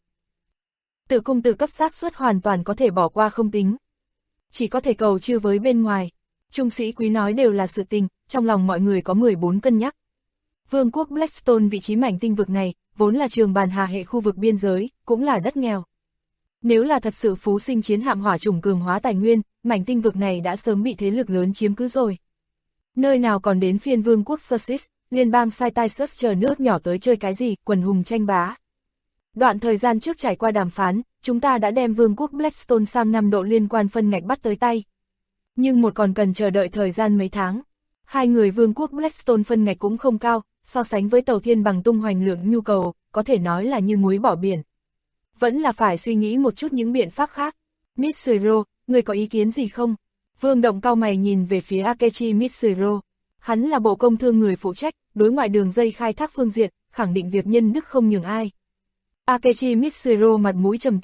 Speaker 2: Tự cung tự cấp xác suất hoàn toàn có thể bỏ qua không tính. Chỉ có thể cầu chư với bên ngoài. Trung sĩ Quý nói đều là sự tình, trong lòng mọi người có 14 cân nhắc. Vương quốc Blackstone vị trí mảnh tinh vực này, vốn là trường bàn hà hệ khu vực biên giới, cũng là đất nghèo. Nếu là thật sự phú sinh chiến hạm hỏa trùng cường hóa tài nguyên, mảnh tinh vực này đã sớm bị thế lực lớn chiếm cứ rồi. Nơi nào còn đến phiên Vương quốc Sussex, liên bang Cytisus chờ nước nhỏ tới chơi cái gì, quần hùng tranh bá. Đoạn thời gian trước trải qua đàm phán, chúng ta đã đem Vương quốc Blackstone sang 5 độ liên quan phân ngạch bắt tới tay. Nhưng một còn cần chờ đợi thời gian mấy tháng. Hai người Vương quốc Blackstone phân ngạch cũng không cao, so sánh với tàu thiên bằng tung hoành lượng nhu cầu, có thể nói là như muối bỏ biển. Vẫn là phải suy nghĩ một chút những biện pháp khác. Mitsuro, người có ý kiến gì không? Vương Động cau mày nhìn về phía Akechi Mitsuro. Hắn là bộ công thương người phụ trách, đối ngoại đường dây khai thác phương diện, khẳng định việc nhân đức không nhường ai. Akechi Mitsuro mặt mũi trầm tính,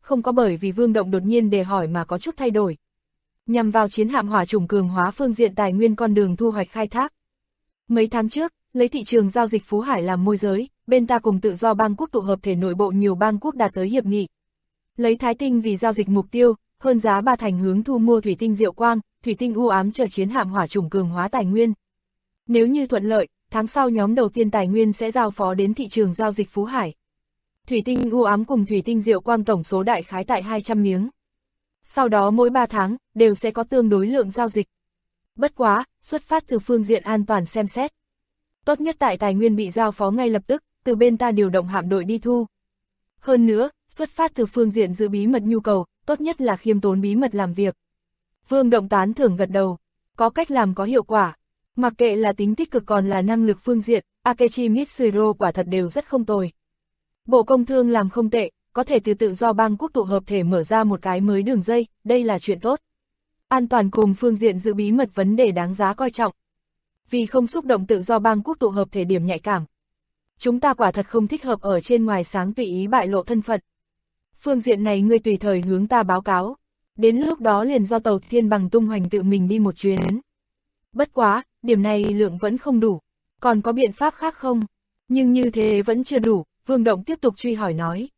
Speaker 2: không có bởi vì Vương Động đột nhiên đề hỏi mà có chút thay đổi. Nhằm vào chiến hạm hỏa chủng cường hóa phương diện tài nguyên con đường thu hoạch khai thác. Mấy tháng trước, lấy thị trường giao dịch Phú Hải làm môi giới, bên ta cùng tự do bang quốc tụ hợp thể nội bộ nhiều bang quốc đạt tới hiệp nghị. Lấy Thái Tinh vì giao dịch mục tiêu, hơn giá 3 thành hướng thu mua thủy tinh Diệu Quang, thủy tinh u ám chờ chiến hạm hỏa chủng cường hóa tài nguyên. Nếu như thuận lợi, tháng sau nhóm đầu tiên tài nguyên sẽ giao phó đến thị trường giao dịch Phú Hải. Thủy tinh u ám cùng thủy tinh Diệu Quang tổng số đại khái tại 200 miếng. Sau đó mỗi 3 tháng, đều sẽ có tương đối lượng giao dịch. Bất quá, xuất phát từ phương diện an toàn xem xét. Tốt nhất tại tài nguyên bị giao phó ngay lập tức, từ bên ta điều động hạm đội đi thu. Hơn nữa, xuất phát từ phương diện giữ bí mật nhu cầu, tốt nhất là khiêm tốn bí mật làm việc. Vương Động tán thưởng gật đầu, có cách làm có hiệu quả. Mặc kệ là tính tích cực còn là năng lực phương diện, Akechi Mitsuro quả thật đều rất không tồi. Bộ Công Thương làm không tệ, có thể từ tự do bang quốc tụ hợp thể mở ra một cái mới đường dây, đây là chuyện tốt. An toàn cùng phương diện giữ bí mật vấn đề đáng giá coi trọng. Vì không xúc động tự do bang quốc tụ hợp thể điểm nhạy cảm. Chúng ta quả thật không thích hợp ở trên ngoài sáng tùy ý bại lộ thân phận. Phương diện này ngươi tùy thời hướng ta báo cáo. Đến lúc đó liền do tàu Thiên Bằng tung hoành tự mình đi một chuyến. Bất quá, điểm này lượng vẫn không đủ. Còn có biện pháp khác không? Nhưng như thế vẫn chưa đủ, Vương Động tiếp tục truy hỏi nói.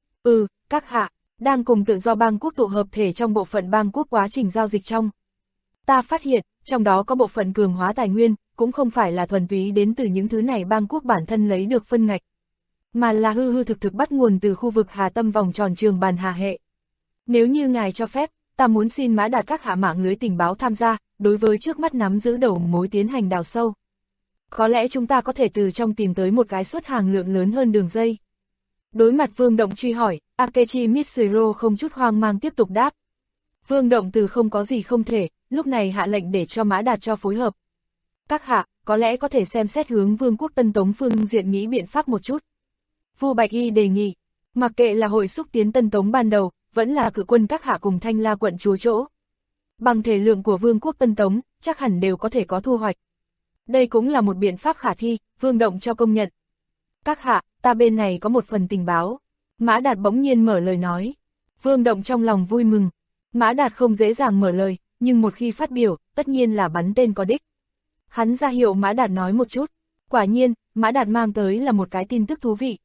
Speaker 2: Các hạ, đang cùng tự do bang quốc tụ hợp thể trong bộ phận bang quốc quá trình giao dịch trong. Ta phát hiện, trong đó có bộ phận cường hóa tài nguyên, cũng không phải là thuần túy đến từ những thứ này bang quốc bản thân lấy được phân ngạch, mà là hư hư thực thực bắt nguồn từ khu vực Hà Tâm vòng tròn trường bàn Hà hệ. Nếu như ngài cho phép, ta muốn xin Mã Đạt các hạ mạng lưới tình báo tham gia, đối với trước mắt nắm giữ đầu mối tiến hành đào sâu. Có lẽ chúng ta có thể từ trong tìm tới một cái xuất hàng lượng lớn hơn đường dây. Đối mặt Vương Động truy hỏi, Akechi Mitsuro không chút hoang mang tiếp tục đáp. Vương Động từ không có gì không thể, lúc này hạ lệnh để cho Mã Đạt cho phối hợp. Các hạ, có lẽ có thể xem xét hướng Vương quốc Tân Tống phương diện nghĩ biện pháp một chút. Vu Bạch Y đề nghị, mặc kệ là hội xúc tiến Tân Tống ban đầu, vẫn là cử quân các hạ cùng Thanh La quận chúa chỗ. Bằng thể lượng của Vương quốc Tân Tống, chắc hẳn đều có thể có thu hoạch. Đây cũng là một biện pháp khả thi, Vương Động cho công nhận. Các hạ, ta bên này có một phần tình báo. Mã Đạt bỗng nhiên mở lời nói. Vương Động trong lòng vui mừng. Mã Đạt không dễ dàng mở lời, nhưng một khi phát biểu, tất nhiên là bắn tên có đích. Hắn ra hiệu Mã Đạt nói một chút. Quả nhiên, Mã Đạt mang tới là một cái tin tức thú vị.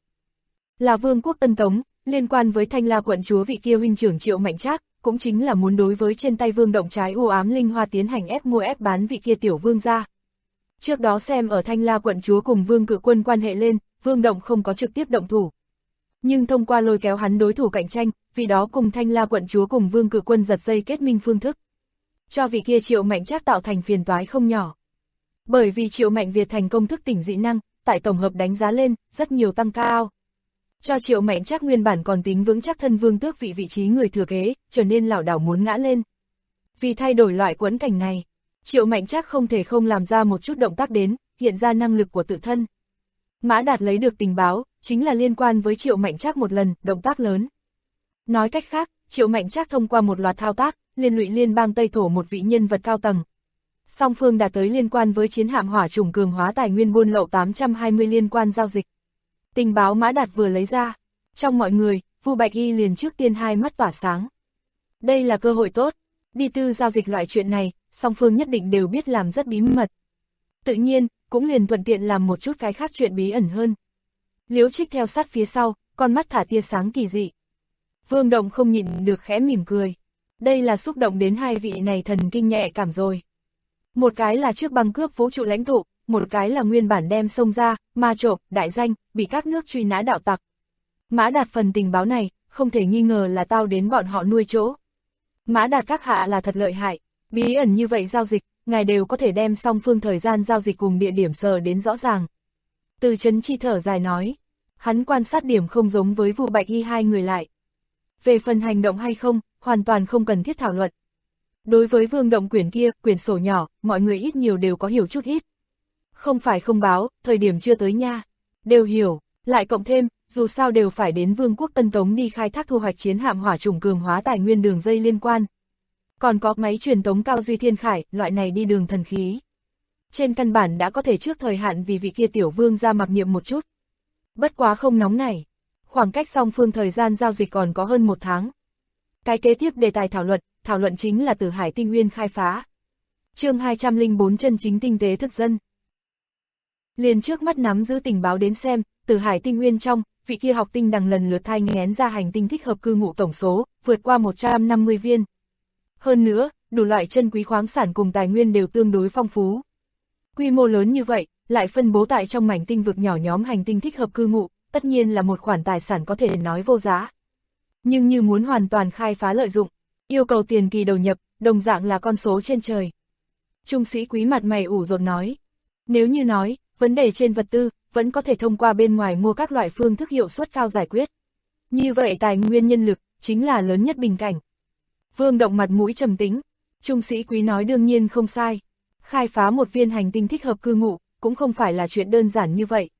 Speaker 2: Là Vương quốc Tân Tống, liên quan với Thanh La quận chúa vị kia huynh trưởng Triệu Mạnh Trác, cũng chính là muốn đối với trên tay Vương Động trái u ám linh hoa tiến hành ép mua ép bán vị kia tiểu vương gia. Trước đó xem ở Thanh La quận chúa cùng Vương Cự Quân quan hệ lên, Vương Động không có trực tiếp động thủ. Nhưng thông qua lôi kéo hắn đối thủ cạnh tranh, vì đó cùng Thanh La quận chúa cùng Vương Cự Quân giật dây kết minh phương thức. Cho vị kia Triệu Mạnh Trác tạo thành phiền toái không nhỏ. Bởi vì Triệu Mạnh Việt thành công thức tỉnh dị năng, tại tổng hợp đánh giá lên, rất nhiều tăng cao. Cho Triệu Mạnh Trác nguyên bản còn tính vững chắc thân vương tước vị trí người thừa kế, trở nên lảo đảo muốn ngã lên. Vì thay đổi loại quẫn cảnh này, Triệu Mạnh Trác không thể không làm ra một chút động tác đến, hiện ra năng lực của tự thân. Mã Đạt lấy được tình báo, chính là liên quan với Triệu Mạnh Trác một lần, động tác lớn. Nói cách khác, Triệu Mạnh Trác thông qua một loạt thao tác, liên lụy liên bang Tây Thổ một vị nhân vật cao tầng. Song phương đạt tới liên quan với chiến hạm hỏa chủng cường hóa tài nguyên buôn lậu 820 liên quan giao dịch. Tình báo Mã Đạt vừa lấy ra, trong mọi người, Vu Bạch Y liền trước tiên hai mắt tỏa sáng. Đây là cơ hội tốt, đi tư giao dịch loại chuyện này, song phương nhất định đều biết làm rất bí mật. Tự nhiên, cũng liền thuận tiện làm một chút cái khác chuyện bí ẩn hơn. Liễu Trích theo sát phía sau, con mắt thả tia sáng kỳ dị. Vương Động không nhịn được khẽ mỉm cười. Đây là xúc động đến hai vị này thần kinh nhẹ cảm rồi. Một cái là trước băng cướp vũ trụ lãnh tụ, một cái là nguyên bản đem xông ra, ma trộm, đại danh, bị các nước truy nã đạo tặc. Mã Đạt phần tình báo này, không thể nghi ngờ là tao đến bọn họ nuôi chỗ. Mã Đạt các hạ là thật lợi hại, bí ẩn như vậy giao dịch, ngài đều có thể đem song phương thời gian giao dịch cùng địa điểm sờ đến rõ ràng. Từ Chấn Chi thở dài nói, hắn quan sát điểm không giống với Vu Bạch Y hai người lại. Về phần hành động hay không, hoàn toàn không cần thiết thảo luận. Đối với Vương Động quyển kia, quyển sổ nhỏ, mọi người ít nhiều đều có hiểu chút ít. Không phải không báo, thời điểm chưa tới nha. Đều hiểu, lại cộng thêm, dù sao đều phải đến Vương quốc Tân Tống đi khai thác thu hoạch chiến hạm hỏa chủng cường hóa tài nguyên đường dây liên quan. Còn có máy truyền tống cao duy thiên khải, loại này đi đường thần khí. Trên căn bản đã có thể trước thời hạn vì vị kia tiểu vương ra mặc niệm một chút. Bất quá không nóng này. khoảng cách song phương thời gian giao dịch còn có hơn 1 tháng. Cái kế tiếp đề tài thảo luận chính là Tử Hải Tinh Nguyên khai phá. Chương 204 chân chính tinh tế thực dân. Liền trước mắt nắm giữ tình báo đến xem, Tử Hải Tinh Nguyên trong, vị kia học tinh đằng lần lượt thai nghén ra hành tinh thích hợp cư ngụ tổng số, vượt qua 150 viên. Hơn nữa, đủ loại chân quý khoáng sản cùng tài nguyên đều tương đối phong phú. Quy mô lớn như vậy, lại phân bố tại trong mảnh tinh vực nhỏ nhóm hành tinh thích hợp cư ngụ, tất nhiên là một khoản tài sản có thể nói vô giá. Nhưng như muốn hoàn toàn khai phá lợi dụng, yêu cầu tiền kỳ đầu nhập, đồng dạng là con số trên trời. Trung sĩ Quý mặt mày ủ rột nói, nếu như nói, vấn đề trên vật tư, vẫn có thể thông qua bên ngoài mua các loại phương thức hiệu suất cao giải quyết. Như vậy tài nguyên nhân lực, chính là lớn nhất bình cảnh. Vương Động mặt mũi trầm tĩnh, Trung sĩ Quý nói đương nhiên không sai. Khai phá một viên hành tinh thích hợp cư ngụ, cũng không phải là chuyện đơn giản như vậy.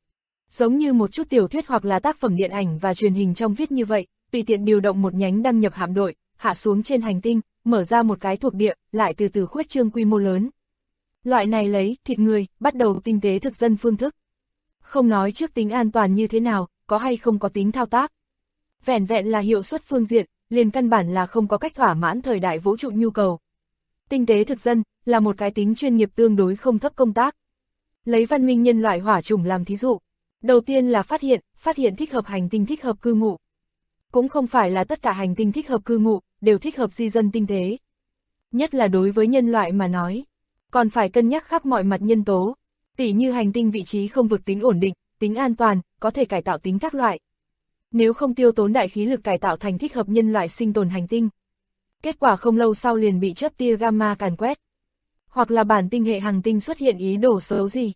Speaker 2: Giống như một chút tiểu thuyết hoặc là tác phẩm điện ảnh và truyền hình trong viết như vậy, tùy tiện điều động một nhánh đăng nhập hạm đội, hạ xuống trên hành tinh, mở ra một cái thuộc địa, lại từ từ khuếch trương quy mô lớn. Loại này lấy thịt người, bắt đầu tinh tế thực dân phương thức. Không nói trước tính an toàn như thế nào, có hay không có tính thao tác. Vẻn vẹn là hiệu suất phương diện, liền căn bản là không có cách thỏa mãn thời đại vũ trụ nhu cầu. Tinh tế thực dân, là một cái tính chuyên nghiệp tương đối không thấp công tác. Lấy văn minh nhân loại hỏa chủng làm thí dụ. Đầu tiên là phát hiện thích hợp hành tinh thích hợp cư ngụ. Cũng không phải là tất cả hành tinh thích hợp cư ngụ, đều thích hợp di dân tinh tế. Nhất là đối với nhân loại mà nói, còn phải cân nhắc khắp mọi mặt nhân tố, tỉ như hành tinh vị trí không vực tính ổn định, tính an toàn, có thể cải tạo tính các loại. Nếu không tiêu tốn đại khí lực cải tạo thành thích hợp nhân loại sinh tồn hành tinh, kết quả không lâu sau liền bị chớp tia gamma càn quét. Hoặc là bản tinh hệ hành tinh xuất hiện ý đồ xấu gì.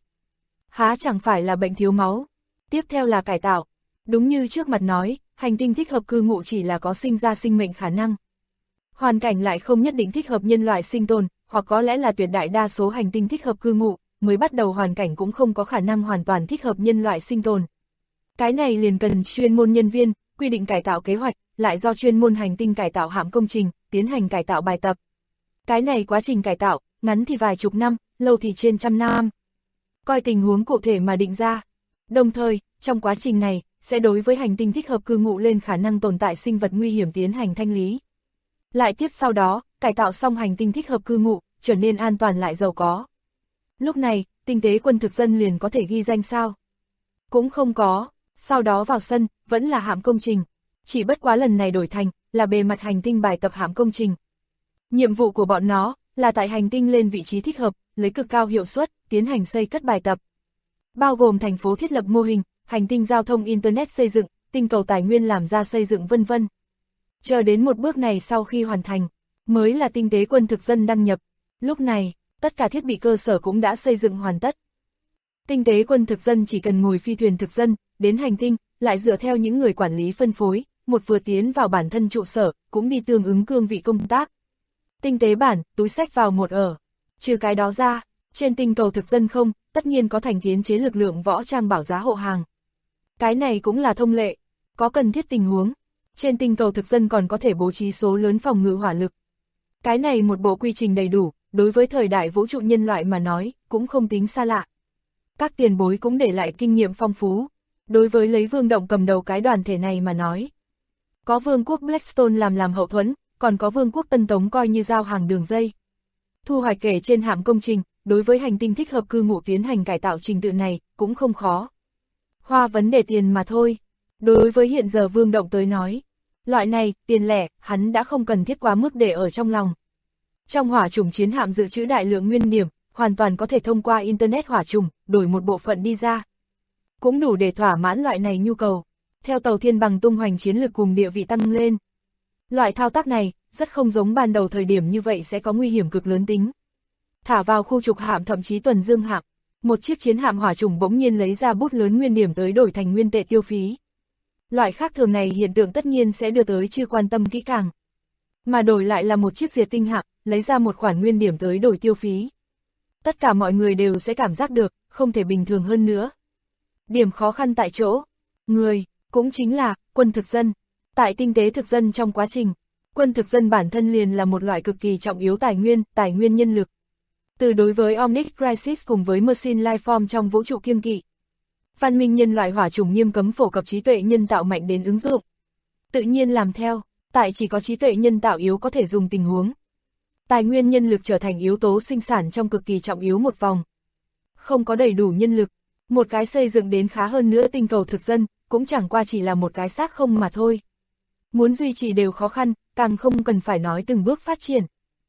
Speaker 2: Há chẳng phải là bệnh thiếu máu. Tiếp theo là cải tạo. Đúng như trước mặt nói, hành tinh thích hợp cư ngụ chỉ là có sinh ra sinh mệnh khả năng. Hoàn cảnh lại không nhất định thích hợp nhân loại sinh tồn, hoặc có lẽ là tuyệt đại đa số hành tinh thích hợp cư ngụ, mới bắt đầu hoàn cảnh cũng không có khả năng hoàn toàn thích hợp nhân loại sinh tồn. Cái này liền cần chuyên môn nhân viên, quy định cải tạo kế hoạch, lại do chuyên môn hành tinh cải tạo hạm công trình, tiến hành cải tạo bài tập. Cái này quá trình cải tạo, ngắn thì vài chục năm, lâu thì trên trăm năm. Coi tình huống cụ thể mà định ra. Đồng thời, trong quá trình này, sẽ đối với hành tinh thích hợp cư ngụ lên khả năng tồn tại sinh vật nguy hiểm tiến hành thanh lý. Lại tiếp sau đó, cải tạo xong hành tinh thích hợp cư ngụ, trở nên an toàn lại giàu có. Lúc này, tinh tế quân thực dân liền có thể ghi danh sao? Cũng không có, sau đó vào sân, vẫn là hạm công trình. Chỉ bất quá lần này đổi thành, là bề mặt hành tinh bài tập hạm công trình. Nhiệm vụ của bọn nó, là tại hành tinh lên vị trí thích hợp, lấy cực cao hiệu suất, tiến hành xây cất bài tập. Bao gồm thành phố thiết lập mô hình, hành tinh giao thông Internet xây dựng, tinh cầu tài nguyên làm ra xây dựng vân vân. Chờ đến một bước này sau khi hoàn thành, mới là tinh tế quân thực dân đăng nhập. Lúc này, tất cả thiết bị cơ sở cũng đã xây dựng hoàn tất. Tinh tế quân thực dân chỉ cần ngồi phi thuyền thực dân, đến hành tinh, lại dựa theo những người quản lý phân phối, một vừa tiến vào bản thân trụ sở, cũng đi tương ứng cương vị công tác. Tinh tế bản, túi xách vào một ở. Trừ cái đó ra, trên tinh cầu thực dân không, tất nhiên có thành kiến chế lực lượng võ trang bảo giá hộ hàng. Cái này cũng là thông lệ, có cần thiết tình huống. Trên tinh cầu thực dân còn có thể bố trí số lớn phòng ngự hỏa lực. Cái này một bộ quy trình đầy đủ, đối với thời đại vũ trụ nhân loại mà nói, cũng không tính xa lạ. Các tiền bối cũng để lại kinh nghiệm phong phú. Đối với lấy Vương Động cầm đầu cái đoàn thể này mà nói. Có Vương quốc Blackstone làm hậu thuẫn, còn có Vương quốc Tân Tống coi như giao hàng đường dây. Thu hoạch kể trên hạm công trình, đối với hành tinh thích hợp cư ngụ tiến hành cải tạo trình tự này, cũng không khó. Hoa vấn đề tiền mà thôi. Đối với hiện giờ Vương Động tới nói, loại này, tiền lẻ, hắn đã không cần thiết quá mức để ở trong lòng. Trong hỏa chủng chiến hạm dự trữ đại lượng nguyên điểm, hoàn toàn có thể thông qua Internet hỏa chủng, đổi một bộ phận đi ra. Cũng đủ để thỏa mãn loại này nhu cầu. Theo tàu thiên bằng tung hoành chiến lực cùng địa vị tăng lên. Loại thao tác này, rất không giống ban đầu thời điểm như vậy sẽ có nguy hiểm cực lớn tính. Thả vào khu trục hạm thậm chí tuần dương hạm, một chiếc chiến hạm hỏa chủng bỗng nhiên lấy ra bút lớn nguyên điểm tới đổi thành nguyên tệ tiêu phí. Loại khác thường này hiện tượng tất nhiên sẽ đưa tới chưa quan tâm kỹ càng. Mà đổi lại là một chiếc diệt tinh hạm, lấy ra một khoản nguyên điểm tới đổi tiêu phí. Tất cả mọi người đều sẽ cảm giác được, không thể bình thường hơn nữa. Điểm khó khăn tại chỗ, người, cũng chính là, quân thực dân. Tại tinh tế thực dân trong quá trình, quân thực dân bản thân liền là một loại cực kỳ trọng yếu tài nguyên nhân lực. Từ đối với Omnic Crisis cùng với Machine Lifeform trong vũ trụ kiêng kỵ. Văn minh nhân loại hỏa chủng nghiêm cấm phổ cập trí tuệ nhân tạo mạnh đến ứng dụng. Tự nhiên làm theo, tại chỉ có trí tuệ nhân tạo yếu có thể dùng tình huống. Tài nguyên nhân lực trở thành yếu tố sinh sản trong cực kỳ trọng yếu một vòng. Không có đầy đủ nhân lực, một cái xây dựng đến khá hơn nữa tinh cầu thực dân, cũng chẳng qua chỉ là một cái xác không mà thôi. Muốn duy trì đều khó khăn, càng không cần phải nói từng bước phát triển.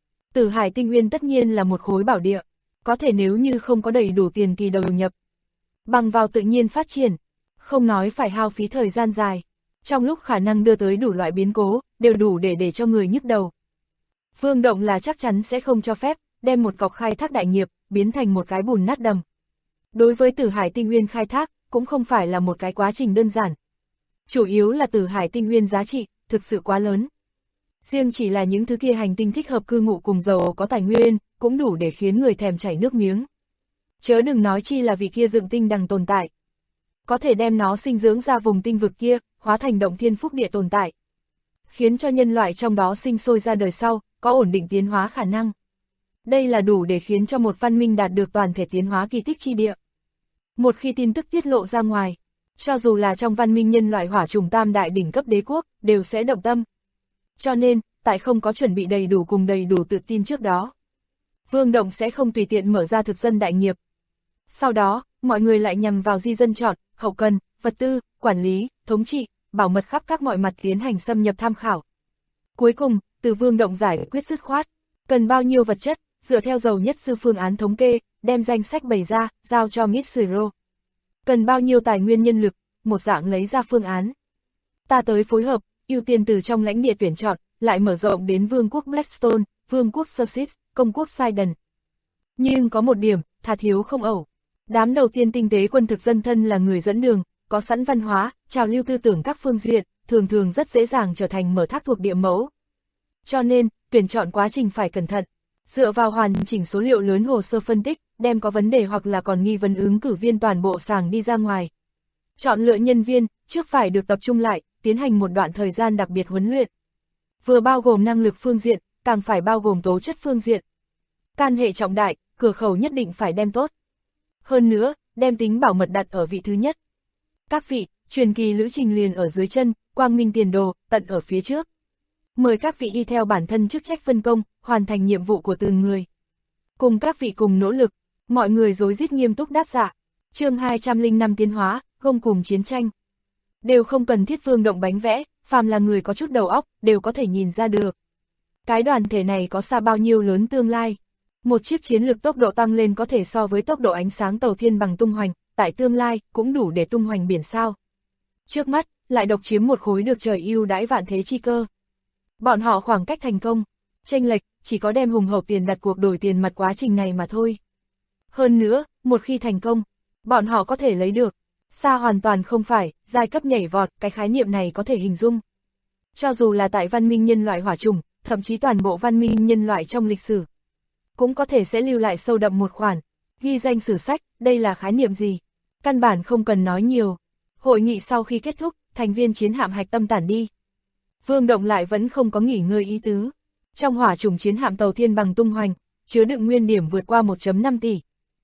Speaker 2: Tử Hải Tinh Nguyên tất nhiên là một khối bảo địa, có thể nếu như không có đầy đủ tiền kỳ đầu nhập, bằng vào tự nhiên phát triển, không nói phải hao phí thời gian dài, trong lúc khả năng đưa tới đủ loại biến cố, đều đủ để cho người nhức đầu. Vương Động là chắc chắn sẽ không cho phép, đem một cọc khai thác đại nghiệp, biến thành một cái bùn nát đầm. Đối với Tử Hải Tinh Nguyên khai thác, cũng không phải là một cái quá trình đơn giản. Chủ yếu là Tử Hải Tinh Nguyên giá trị, thực sự quá lớn. Riêng chỉ là những thứ kia hành tinh thích hợp cư ngụ cùng giàu có tài nguyên, cũng đủ để khiến người thèm chảy nước miếng. Chớ đừng nói chi là vì kia dựng tinh đằng tồn tại. Có thể đem nó sinh dưỡng ra vùng tinh vực kia, hóa thành động thiên phúc địa tồn tại. Khiến cho nhân loại trong đó sinh sôi ra đời sau, có ổn định tiến hóa khả năng. Đây là đủ để khiến cho một văn minh đạt được toàn thể tiến hóa kỳ tích chi địa. Một khi tin tức tiết lộ ra ngoài, cho dù là trong văn minh nhân loại hỏa trùng tam đại đỉnh cấp đế quốc, đều sẽ động tâm. Cho nên, tại không có chuẩn bị đầy đủ cùng đầy đủ tự tin trước đó, Vương Động sẽ không tùy tiện mở ra thực dân đại nghiệp. Sau đó, mọi người lại nhằm vào di dân chọn, hậu cần, vật tư, quản lý, thống trị, bảo mật khắp các mọi mặt tiến hành xâm nhập tham khảo. Cuối cùng, từ Vương Động giải quyết dứt khoát, cần bao nhiêu vật chất, dựa theo giàu nhất sư phương án thống kê, đem danh sách bày ra, giao cho Mitsuro. Cần bao nhiêu tài nguyên nhân lực, một dạng lấy ra phương án. Ta tới phối hợp, ưu tiên từ trong lãnh địa tuyển chọn, lại mở rộng đến Vương quốc Blackstone, Vương quốc Sussex, Công quốc Sidon. Nhưng có một điểm, thà thiếu không ẩu. Đám đầu tiên tinh tế quân thực dân thân là người dẫn đường, có sẵn văn hóa, trào lưu tư tưởng các phương diện, thường thường rất dễ dàng trở thành mở thác thuộc địa mẫu. Cho nên, tuyển chọn quá trình phải cẩn thận, dựa vào hoàn chỉnh số liệu lớn hồ sơ phân tích, đem có vấn đề hoặc là còn nghi vấn ứng cử viên toàn bộ sàng đi ra ngoài. Chọn lựa nhân viên, trước phải được tập trung lại, tiến hành một đoạn thời gian đặc biệt huấn luyện. Vừa bao gồm năng lực phương diện, càng phải bao gồm tố chất phương diện. Can hệ trọng đại, cửa khẩu nhất định phải đem tốt. Hơn nữa, đem tính bảo mật đặt ở vị thứ nhất. Các vị, truyền kỳ lữ trình liền ở dưới chân, quang minh tiền đồ, tận ở phía trước. Mời các vị đi theo bản thân chức trách phân công, hoàn thành nhiệm vụ của từng người. Cùng các vị cùng nỗ lực, mọi người rối rít nghiêm túc đáp dạ. Chương 205 tiến hóa, gông cùng chiến tranh. Đều không cần thiết Vương Động bánh vẽ, phàm là người có chút đầu óc, đều có thể nhìn ra được. Cái đoàn thể này có xa bao nhiêu lớn tương lai. Một chiếc chiến lược tốc độ tăng lên có thể so với tốc độ ánh sáng tàu thiên bằng tung hoành, tại tương lai, cũng đủ để tung hoành biển sao. Trước mắt, lại độc chiếm một khối được trời ưu đãi vạn thế chi cơ. Bọn họ khoảng cách thành công, chênh lệch, chỉ có đem hùng hậu tiền đặt cuộc đổi tiền mặt quá trình này mà thôi. Hơn nữa, một khi thành công, bọn họ có thể lấy được, xa hoàn toàn không phải, giai cấp nhảy vọt, cái khái niệm này có thể hình dung. Cho dù là tại văn minh nhân loại hỏa trùng, thậm chí toàn bộ văn minh nhân loại trong lịch sử, cũng có thể sẽ lưu lại sâu đậm một khoản, ghi danh sử sách, đây là khái niệm gì? Căn bản không cần nói nhiều. Hội nghị sau khi kết thúc, thành viên chiến hạm hạch tâm tản đi. Vương Động lại vẫn không có nghỉ ngơi ý tứ. Trong hỏa trùng chiến hạm tàu thiên bằng tung hoành, chứa đựng nguyên điểm vượt qua 1.5 tỷ.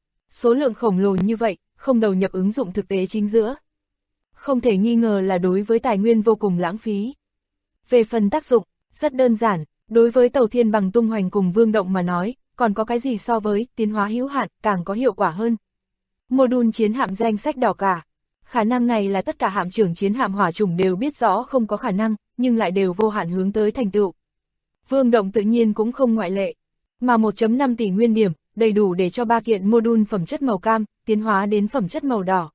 Speaker 2: Số lượng khổng lồ như vậy, không đầu nhập ứng dụng thực tế chính giữa. Không thể nghi ngờ là đối với tài nguyên vô cùng lãng phí. Về phần tác dụng, rất đơn giản, đối với tàu thiên bằng tung hoành cùng Vương Động mà nói, còn có cái gì so với tiến hóa hữu hạn càng có hiệu quả hơn. Module chiến hạm danh sách đỏ cả. Khả năng này là tất cả hạm trưởng chiến hạm hỏa trùng đều biết rõ không có khả năng, nhưng lại đều vô hạn hướng tới thành tựu. Vương Động tự nhiên cũng không ngoại lệ. Mà 1.5 tỷ nguyên điểm, đầy đủ để cho 3 kiện module phẩm chất màu cam, tiến hóa đến phẩm chất màu đỏ.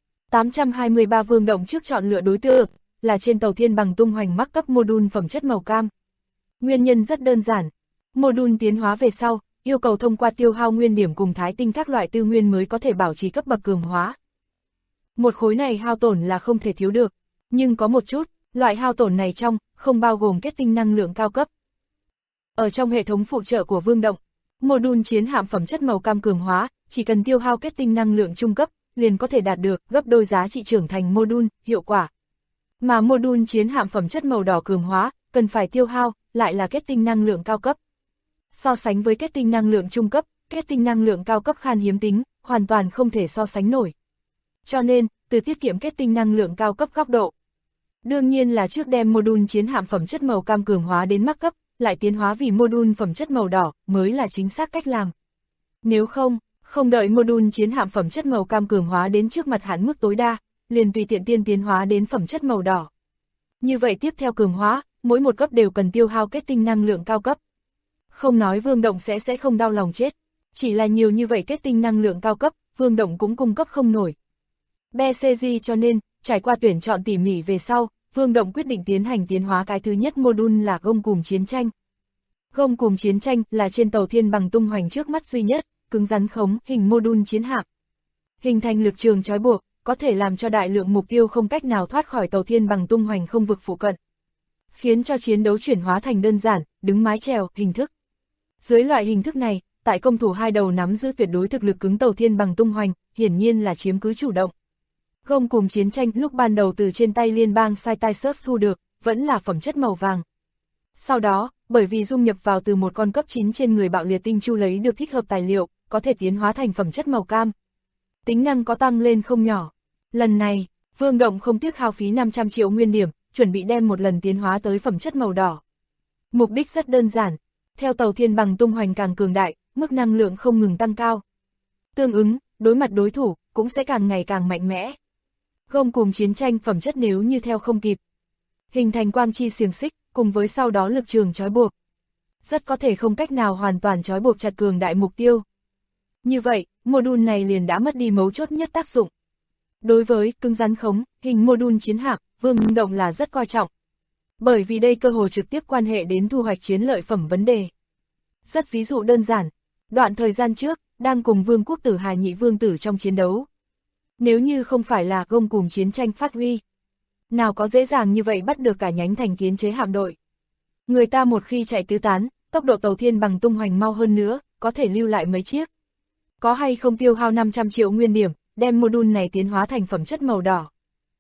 Speaker 2: 823 Vương Động trước chọn lựa đối tượng, là trên tàu thiên bằng tung hoành mắc cấp module phẩm chất màu cam. Nguyên nhân rất đơn giản. Module tiến hóa về sau, yêu cầu thông qua tiêu hao nguyên điểm cùng thái tinh các loại tư nguyên mới có thể bảo trì cấp bậc cường hóa. Một khối này hao tổn là không thể thiếu được, nhưng có một chút, loại hao tổn này trong, không bao gồm kết tinh năng lượng cao cấp. Ở trong hệ thống phụ trợ của Vương Động, module chiến hạm phẩm chất màu cam cường hóa, chỉ cần tiêu hao kết tinh năng lượng trung cấp, liền có thể đạt được gấp đôi giá trị trưởng thành module, hiệu quả. Mà module chiến hạm phẩm chất màu đỏ cường hóa, cần phải tiêu hao, lại là kết tinh năng lượng cao cấp. So sánh với kết tinh năng lượng trung cấp, kết tinh năng lượng cao cấp khan hiếm tính, hoàn toàn không thể so sánh nổi. cho nên, từ tiết kiệm kết tinh năng lượng cao cấp góc độ. Đương nhiên là trước đem module chiến hạm phẩm chất màu cam cường hóa đến mắc cấp, lại tiến hóa vì module phẩm chất màu đỏ, mới là chính xác cách làm. Nếu không đợi module chiến hạm phẩm chất màu cam cường hóa đến trước mặt hạn mức tối đa, liền tùy tiện tiến hóa đến phẩm chất màu đỏ. Như vậy tiếp theo cường hóa, mỗi một cấp đều cần tiêu hao kết tinh năng lượng cao cấp. Không nói Vương Động sẽ không đau lòng chết, chỉ là nhiều như vậy kết tinh năng lượng cao cấp, Vương Động cũng cung cấp không nổi. BCG cho nên, trải qua tuyển chọn tỉ mỉ về sau, Vương Động quyết định tiến hành tiến hóa cái thứ nhất module là gông cùm chiến tranh. Gông cùm chiến tranh là trên tàu thiên bằng tung hoành trước mắt duy nhất, cứng rắn khống hình module chiến hạm. Hình thành lực trường trói buộc, có thể làm cho đại lượng mục tiêu không cách nào thoát khỏi tàu thiên bằng tung hoành không vực phụ cận. Khiến cho chiến đấu chuyển hóa thành đơn giản, đứng mái chèo, hình thức. Dưới loại hình thức này, tại công thủ hai đầu nắm giữ tuyệt đối thực lực cứng tàu thiên bằng tung hoành, hiển nhiên là chiếm cứ chủ động. Gông cùm chiến tranh lúc ban đầu từ trên tay liên bang Cyrus thu được, vẫn là phẩm chất màu vàng. Sau đó, bởi vì dung nhập vào từ một con cấp 9 trên người bạo liệt tinh chu lấy được thích hợp tài liệu, có thể tiến hóa thành phẩm chất màu cam. Tính năng có tăng lên không nhỏ. Lần này, Vương Động không tiếc hao phí 500 triệu nguyên điểm, chuẩn bị đem một lần tiến hóa tới phẩm chất màu đỏ. Mục đích rất đơn giản, theo tàu thiên bằng tung hoành càng cường đại, mức năng lượng không ngừng tăng cao. Tương ứng, đối mặt đối thủ, cũng sẽ càng ngày càng mạnh mẽ. Gông cùm chiến tranh phẩm chất nếu như theo không kịp, hình thành quang chi xiềng xích, cùng với sau đó lực trường trói buộc. Rất có thể không cách nào hoàn toàn trói buộc chặt cường đại mục tiêu. Như vậy, module này liền đã mất đi mấu chốt nhất tác dụng. Đối với cứng rắn khống, hình module chiến hạm, Vương Động là rất coi trọng. Bởi vì đây cơ hồ trực tiếp quan hệ đến thu hoạch chiến lợi phẩm vấn đề. Rất ví dụ đơn giản, đoạn thời gian trước, đang cùng Vương Quốc Tử Hà Nhị Vương Tử trong chiến đấu. Nếu như không phải là gông cùm chiến tranh phát huy, nào có dễ dàng như vậy bắt được cả nhánh thành kiến chế hạm đội. Người ta một khi chạy tứ tán, tốc độ tàu thiên bằng tung hoành mau hơn nữa, có thể lưu lại mấy chiếc. Có hay không tiêu hao 500 triệu nguyên điểm, đem module này tiến hóa thành phẩm chất màu đỏ.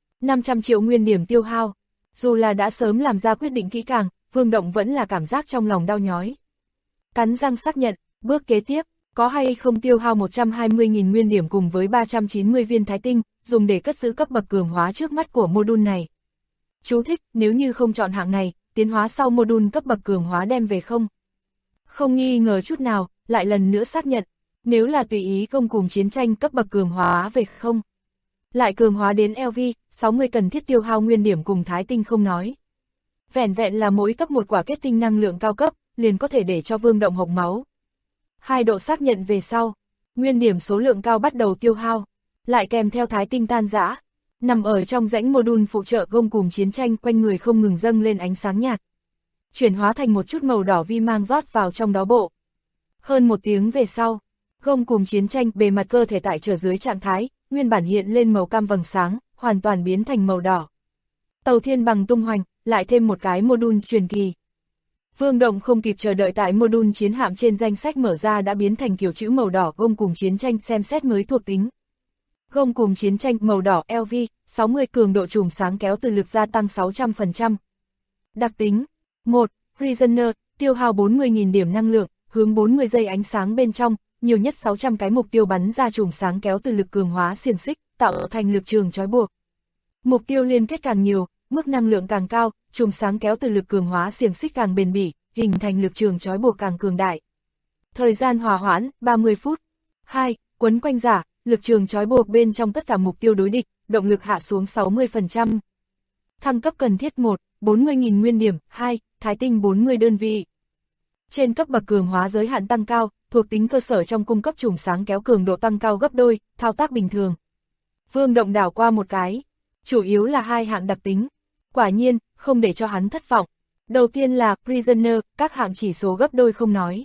Speaker 2: 500 triệu nguyên điểm tiêu hao, dù là đã sớm làm ra quyết định kỹ càng, Vương Động vẫn là cảm giác trong lòng đau nhói. Cắn răng xác nhận, bước kế tiếp, có hay không tiêu hao 120.000 nguyên điểm cùng với 390 viên thái tinh, dùng để cất giữ cấp bậc cường hóa trước mắt của module này. Chú thích, nếu như không chọn hạng này, tiến hóa sau module cấp bậc cường hóa đem về không? Không nghi ngờ chút nào, lại lần nữa xác nhận, nếu là tùy ý gông cùm chiến tranh cấp bậc cường hóa về không? Lại cường hóa đến LV, 60 cần thiết tiêu hao nguyên điểm cùng thái tinh không nói. Vẻn vẹn là mỗi cấp một quả kết tinh năng lượng cao cấp, liền có thể để cho Vương Động hộc máu. Hai độ xác nhận về sau, nguyên điểm số lượng cao bắt đầu tiêu hao, lại kèm theo thái tinh tan rã, nằm ở trong rãnh module phụ trợ gông cùm chiến tranh quanh người không ngừng dâng lên ánh sáng nhạt. Chuyển hóa thành một chút màu đỏ vi mang rót vào trong đó bộ. Hơn một tiếng về sau, gông cùm chiến tranh bề mặt cơ thể tại trở dưới trạng thái, nguyên bản hiện lên màu cam vầng sáng, hoàn toàn biến thành màu đỏ. Tàu thiên bằng tung hoành, lại thêm một cái module truyền kỳ. Vương Động không kịp chờ đợi tại module chiến hạm trên danh sách mở ra đã biến thành kiểu chữ màu đỏ gông cùm chiến tranh xem xét mới thuộc tính. Gông cùm chiến tranh màu đỏ LV, 60 cường độ chùm sáng kéo từ lực gia tăng 600%. Đặc tính 1. Prisoner, tiêu hao 40.000 điểm năng lượng, hướng 40 giây ánh sáng bên trong, nhiều nhất 600 cái mục tiêu bắn ra chùm sáng kéo từ lực cường hóa xiềng xích, tạo thành lực trường trói buộc. Mục tiêu liên kết càng nhiều, mức năng lượng càng cao, chùm sáng kéo từ lực cường hóa xiềng xích càng bền bỉ, hình thành lực trường trói buộc càng cường đại. Thời gian hòa hoãn, 30 phút. 2. Quấn quanh giả, lực trường trói buộc bên trong tất cả mục tiêu đối địch, động lực hạ xuống 60%. Thăng cấp cần thiết 1, 40.000 nguyên điểm, 2, thái tinh 40 đơn vị. Trên cấp bậc cường hóa giới hạn tăng cao, thuộc tính cơ sở trong cung cấp chùm sáng kéo cường độ tăng cao gấp đôi, thao tác bình thường. Vương Động đảo qua một cái, chủ yếu là hai hạng đặc tính. Quả nhiên, không để cho hắn thất vọng. Đầu tiên là Prisoner, các hạng chỉ số gấp đôi không nói.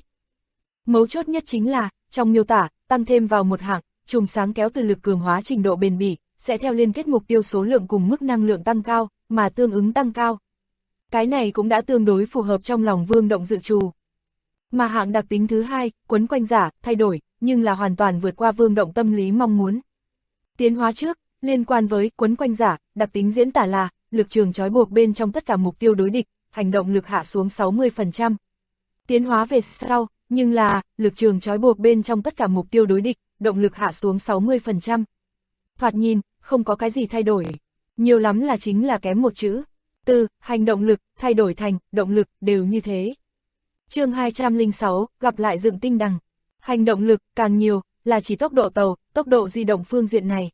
Speaker 2: Mấu chốt nhất chính là, trong miêu tả, tăng thêm vào một hạng, chùm sáng kéo từ lực cường hóa trình độ bền bỉ, sẽ theo liên kết mục tiêu số lượng cùng mức năng lượng tăng cao, mà tương ứng tăng cao. Cái này cũng đã tương đối phù hợp trong lòng Vương Động dự trù. Mà hạng đặc tính thứ hai, quấn quanh giả, thay đổi, nhưng là hoàn toàn vượt qua Vương Động tâm lý mong muốn. Tiến hóa trước, liên quan với quấn quanh giả, đặc tính diễn tả là, lực trường trói buộc bên trong tất cả mục tiêu đối địch, hành động lực hạ xuống 60%. Tiến hóa về sau, nhưng là, lực trường trói buộc bên trong tất cả mục tiêu đối địch, động lực hạ xuống 60%. Thoạt nhìn, không có cái gì thay đổi. Nhiều lắm là chính là kém một chữ. Từ hành động lực, thay đổi thành động lực, đều như thế. Chương 206, gặp lại dựng tinh đằng. Hành động lực càng nhiều, là chỉ tốc độ tàu, tốc độ di động phương diện này.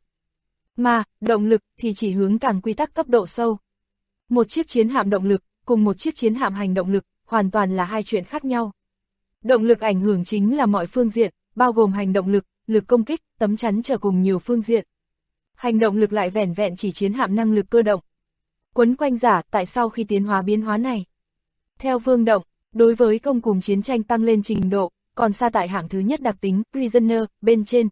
Speaker 2: Mà, động lực thì chỉ hướng càng quy tắc cấp độ sâu. Một chiếc chiến hạm động lực, cùng một chiếc chiến hạm hành động lực, hoàn toàn là hai chuyện khác nhau. Động lực ảnh hưởng chính là mọi phương diện, bao gồm hành động lực, lực công kích, tấm chắn trở cùng nhiều phương diện. Hành động lực lại vẻn vẹn chỉ chiến hạm năng lực cơ động. Quấn quanh giả tại sau khi tiến hóa biến hóa này. Theo Vương Động, đối với công cùng chiến tranh tăng lên trình độ, còn xa tại hạng thứ nhất đặc tính, Prisoner, bên trên.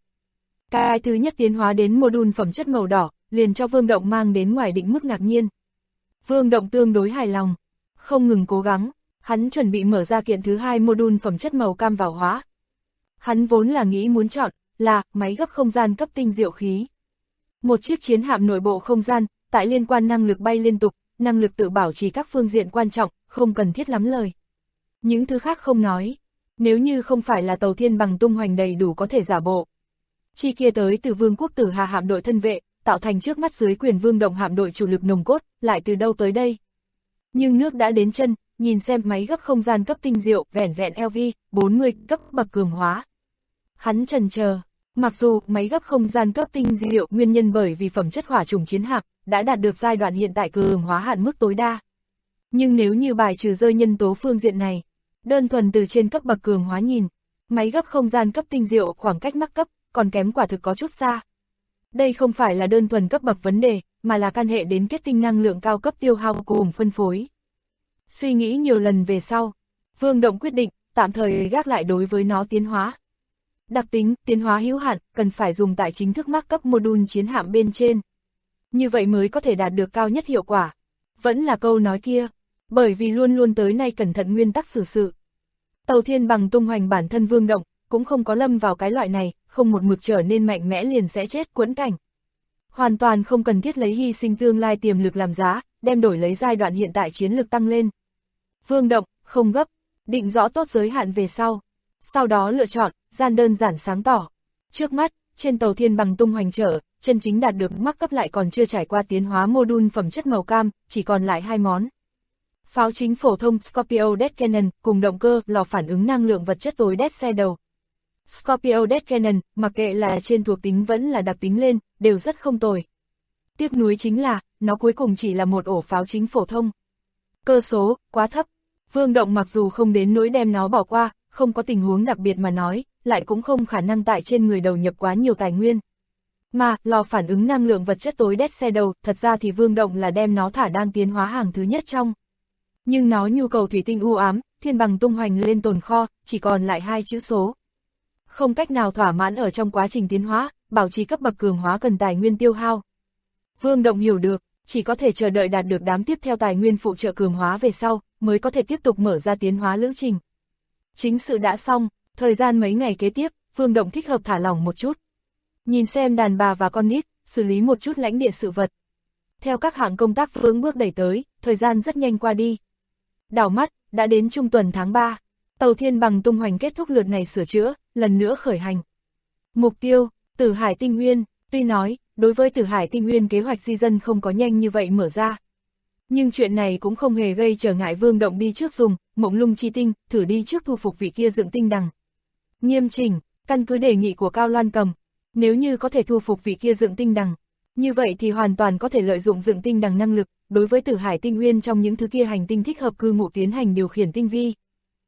Speaker 2: Cái thứ nhất tiến hóa đến module phẩm chất màu đỏ, liền cho Vương Động mang đến ngoài định mức ngạc nhiên. Vương Động tương đối hài lòng, không ngừng cố gắng, hắn chuẩn bị mở ra kiện thứ hai module phẩm chất màu cam vào hóa. Hắn vốn là nghĩ muốn chọn, là, máy gấp không gian cấp tinh diệu khí. Một chiếc chiến hạm nội bộ không gian, tại liên quan năng lực bay liên tục, năng lực tự bảo trì các phương diện quan trọng, không cần thiết lắm lời. Những thứ khác không nói, nếu như không phải là tàu thiên bằng tung hoành đầy đủ có thể giả bộ. Chi kia tới từ Vương quốc Tử Hà hạm đội thân vệ, tạo thành trước mắt dưới quyền Vương Động hạm đội chủ lực nồng cốt, lại từ đâu tới đây. Nhưng nước đã đến chân, nhìn xem máy gấp không gian cấp tinh diệu, vẻn vẹn LV, 40 cấp bậc cường hóa. Hắn chần chờ, mặc dù máy gấp không gian cấp tinh diệu nguyên nhân bởi vì phẩm chất hỏa trùng chiến hạm đã đạt được giai đoạn hiện tại cường hóa hạn mức tối đa. Nhưng nếu như bài trừ rơi nhân tố phương diện này, đơn thuần từ trên cấp bậc cường hóa nhìn, máy gấp không gian cấp tinh diệu khoảng cách mắc cấp, còn kém quả thực có chút xa. Đây không phải là đơn thuần cấp bậc vấn đề, mà là can hệ đến kết tinh năng lượng cao cấp tiêu hao cùng phân phối. Suy nghĩ nhiều lần về sau, Vương Động quyết định, tạm thời gác lại đối với nó tiến hóa. Đặc tính, tiến hóa hữu hạn, cần phải dùng tại chính thức mắc cấp module chiến hạm bên trên. Như vậy mới có thể đạt được cao nhất hiệu quả. Vẫn là câu nói kia, bởi vì luôn luôn tới nay cẩn thận nguyên tắc xử sự. Tàu thiên bằng tung hoành bản thân Vương Động, cũng không có lâm vào cái loại này, không một mực trở nên mạnh mẽ liền sẽ chết quẫn cảnh. Hoàn toàn không cần thiết lấy hy sinh tương lai tiềm lực làm giá, đem đổi lấy giai đoạn hiện tại chiến lực tăng lên. Vương Động, không gấp, định rõ tốt giới hạn về sau. Sau đó lựa chọn, gian đơn giản sáng tỏ. Trước mắt, trên tàu thiên bằng tung hoành trở, chân chính đạt được mắc cấp lại còn chưa trải qua tiến hóa module phẩm chất màu cam, chỉ còn lại hai món. Pháo chính phổ thông Scorpio Death Cannon cùng động cơ lò phản ứng năng lượng vật chất tối Death xe đầu. Scorpio Death Cannon, mặc kệ là trên thuộc tính vẫn là đặc tính lên, đều rất không tồi. Tiếc nuối chính là, nó cuối cùng chỉ là một ổ pháo chính phổ thông. Cơ số, quá thấp. Vương Động mặc dù không đến nỗi đem nó bỏ qua, không có tình huống đặc biệt mà nói, lại cũng không khả năng tại trên người đầu nhập quá nhiều tài nguyên. Mà, lò phản ứng năng lượng vật chất tối Death xe đầu, thật ra thì Vương Động là đem nó thả đang tiến hóa hàng thứ nhất trong. Nhưng nó nhu cầu thủy tinh u ám, thiên bằng tung hoành lên tồn kho, chỉ còn lại 2 chữ số. Không cách nào thỏa mãn ở trong quá trình tiến hóa, bảo trì cấp bậc cường hóa cần tài nguyên tiêu hao. Vương Động hiểu được, chỉ có thể chờ đợi đạt được đám tiếp theo tài nguyên phụ trợ cường hóa về sau, mới có thể tiếp tục mở ra tiến hóa lữ trình. Chính sự đã xong, thời gian mấy ngày kế tiếp, Vương Động thích hợp thả lỏng một chút. Nhìn xem đàn bà và con nít, xử lý một chút lãnh địa sự vật. Theo các hạng công tác vững bước đẩy tới, thời gian rất nhanh qua đi. Đảo mắt, đã đến trung tuần tháng 3. Tàu thiên bằng tung hoành kết thúc lượt này sửa chữa, lần nữa khởi hành. Mục tiêu, Tử Hải Tinh Nguyên, tuy nói, đối với Tử Hải Tinh Nguyên kế hoạch di dân không có nhanh như vậy mở ra. Nhưng chuyện này cũng không hề gây trở ngại Vương Động đi trước dùng, Mộng Lung Chi Tinh, thử đi trước thu phục vị kia dựng tinh đằng. Nghiêm chỉnh, căn cứ đề nghị của Cao Loan Cầm, nếu như có thể thu phục vị kia dựng tinh đằng, như vậy thì hoàn toàn có thể lợi dụng dựng tinh đằng năng lực, đối với Tử Hải Tinh Nguyên trong những thứ kia hành tinh thích hợp cư ngụ tiến hành điều khiển tinh vi.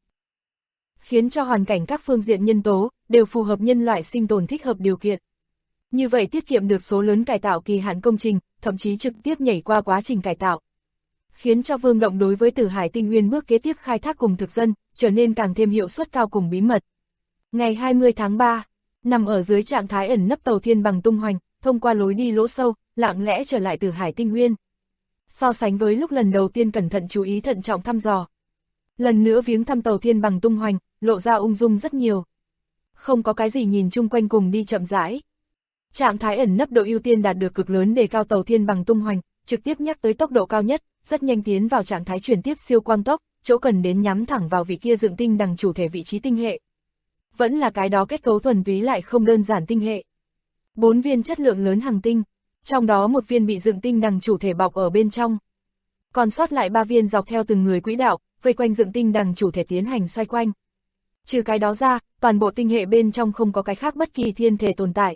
Speaker 2: Khiến cho hoàn cảnh các phương diện nhân tố, đều phù hợp nhân loại sinh tồn thích hợp điều kiện. Như vậy tiết kiệm được số lớn cải tạo kỳ hạn công trình, thậm chí trực tiếp nhảy qua quá trình cải tạo. Khiến cho Vương Động đối với Tử Hải Tinh Nguyên bước kế tiếp khai thác cùng thực dân, trở nên càng thêm hiệu suất cao cùng bí mật. Ngày 20 tháng 3, nằm ở dưới trạng thái ẩn nấp tàu thiên bằng tung hoành, thông qua lối đi lỗ sâu, lặng lẽ trở lại Tử Hải Tinh Nguyên. So sánh với lúc lần đầu tiên cẩn thận chú ý thận trọng thăm dò. Lần nữa viếng thăm tàu thiên bằng tung hoành, lộ ra ung dung rất nhiều. Không có cái gì nhìn chung quanh cùng đi chậm rãi. Trạng thái ẩn nấp độ ưu tiên đạt được cực lớn đề cao tàu thiên bằng tung hoành, trực tiếp nhắc tới tốc độ cao nhất, rất nhanh tiến vào trạng thái chuyển tiếp siêu quang tốc, chỗ cần đến nhắm thẳng vào vị kia dựng tinh đằng chủ thể vị trí tinh hệ. Vẫn là cái đó kết cấu thuần túy lại không đơn giản tinh hệ. 4 viên chất lượng lớn hành tinh, Trong đó một viên bị dựng tinh đằng chủ thể bọc ở bên trong. Còn sót lại 3 viên dọc theo từng người quỹ đạo, vây quanh dựng tinh đằng chủ thể tiến hành xoay quanh. Trừ cái đó ra, toàn bộ tinh hệ bên trong không có cái khác bất kỳ thiên thể tồn tại.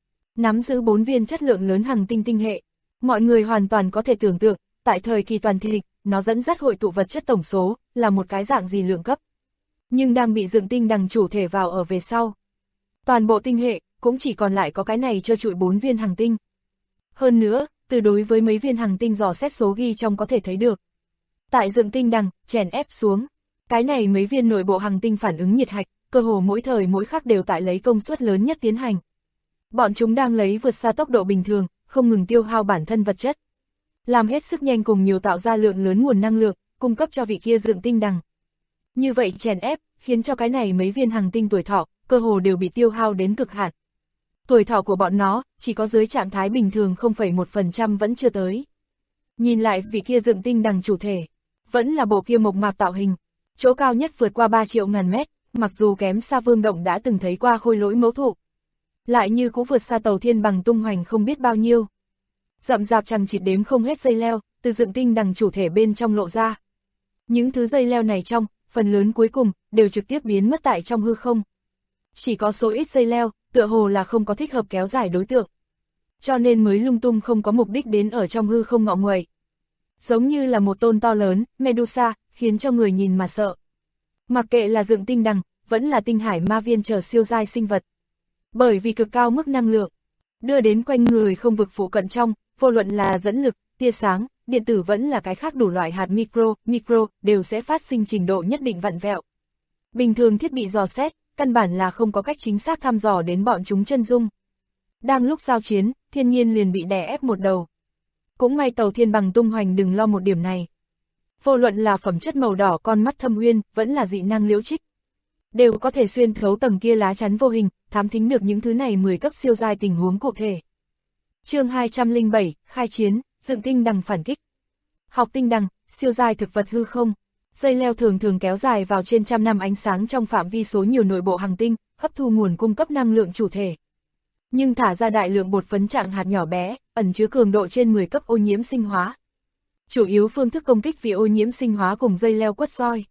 Speaker 2: Nắm giữ 4 viên chất lượng lớn hành tinh tinh hệ. Mọi người hoàn toàn có thể tưởng tượng, tại thời kỳ toàn thịnh, nó dẫn dắt hội tụ vật chất tổng số, là một cái dạng gì lượng cấp. Nhưng đang bị dựng tinh đằng chủ thể vào ở về sau. Toàn bộ tinh hệ, cũng chỉ còn lại có cái này trơ trụi 4 viên hành tinh. Hơn nữa, từ đối với mấy viên hành tinh dò xét số ghi trong có thể thấy được. Tại dựng tinh đằng, chèn ép xuống, cái này mấy viên nội bộ hành tinh phản ứng nhiệt hạch, cơ hồ mỗi thời mỗi khắc đều tại lấy công suất lớn nhất tiến hành. Bọn chúng đang lấy vượt xa tốc độ bình thường, không ngừng tiêu hao bản thân vật chất. Làm hết sức nhanh cùng nhiều tạo ra lượng lớn nguồn năng lượng, cung cấp cho vị kia dựng tinh đằng. Như vậy chèn ép, khiến cho cái này mấy viên hành tinh tuổi thọ, cơ hồ đều bị tiêu hao đến cực hạn. Tuổi thọ của bọn nó, chỉ có dưới trạng thái bình thường 0,1% vẫn chưa tới. Nhìn lại vị kia dựng tinh đằng chủ thể, vẫn là bộ kia mộc mạc tạo hình, chỗ cao nhất vượt qua 3 triệu ngàn mét, mặc dù kém xa Vương Động đã từng thấy qua khôi lỗi mẫu thụ. Lại như cũng vượt xa Tàu Thiên Bằng tung hoành không biết bao nhiêu. Rậm rạp chằng chịt đếm không hết dây leo, từ dựng tinh đằng chủ thể bên trong lộ ra. Những thứ dây leo này trong, phần lớn cuối cùng, đều trực tiếp biến mất tại trong hư không. Chỉ có số ít dây leo, tựa hồ là không có thích hợp kéo dài đối tượng. Cho nên mới lung tung không có mục đích đến ở trong hư không ngọ nguậy. Giống như là một tôn to lớn, Medusa, khiến cho người nhìn mà sợ. Mặc kệ là dựng tinh đằng, vẫn là tinh hải ma viên chờ siêu giai sinh vật. Bởi vì cực cao mức năng lượng, đưa đến quanh người không vực phụ cận trong, vô luận là dẫn lực, tia sáng, điện tử vẫn là cái khác đủ loại hạt micro, đều sẽ phát sinh trình độ nhất định vặn vẹo. Bình thường thiết bị dò xét, căn bản là không có cách chính xác thăm dò đến bọn chúng chân dung. Đang lúc giao chiến, thiên nhiên liền bị đè ép một đầu. Cũng may Tàu Thiên Bằng tung hoành đừng lo một điểm này. Vô luận là phẩm chất màu đỏ con mắt Thâm Uyên, vẫn là dị năng Liễu Trích, đều có thể xuyên thấu tầng kia lá chắn vô hình, thám thính được những thứ này 10 cấp siêu giai tình huống cụ thể. Chương 207, khai chiến, dựng tinh đằng phản kích. Học tinh đằng, siêu giai thực vật hư không. Dây leo thường thường kéo dài vào trên trăm năm ánh sáng trong phạm vi số nhiều nội bộ hành tinh, hấp thu nguồn cung cấp năng lượng chủ thể. Nhưng thả ra đại lượng bột phấn trạng hạt nhỏ bé, ẩn chứa cường độ trên 10 cấp ô nhiễm sinh hóa. Chủ yếu phương thức công kích vì ô nhiễm sinh hóa cùng dây leo quất roi.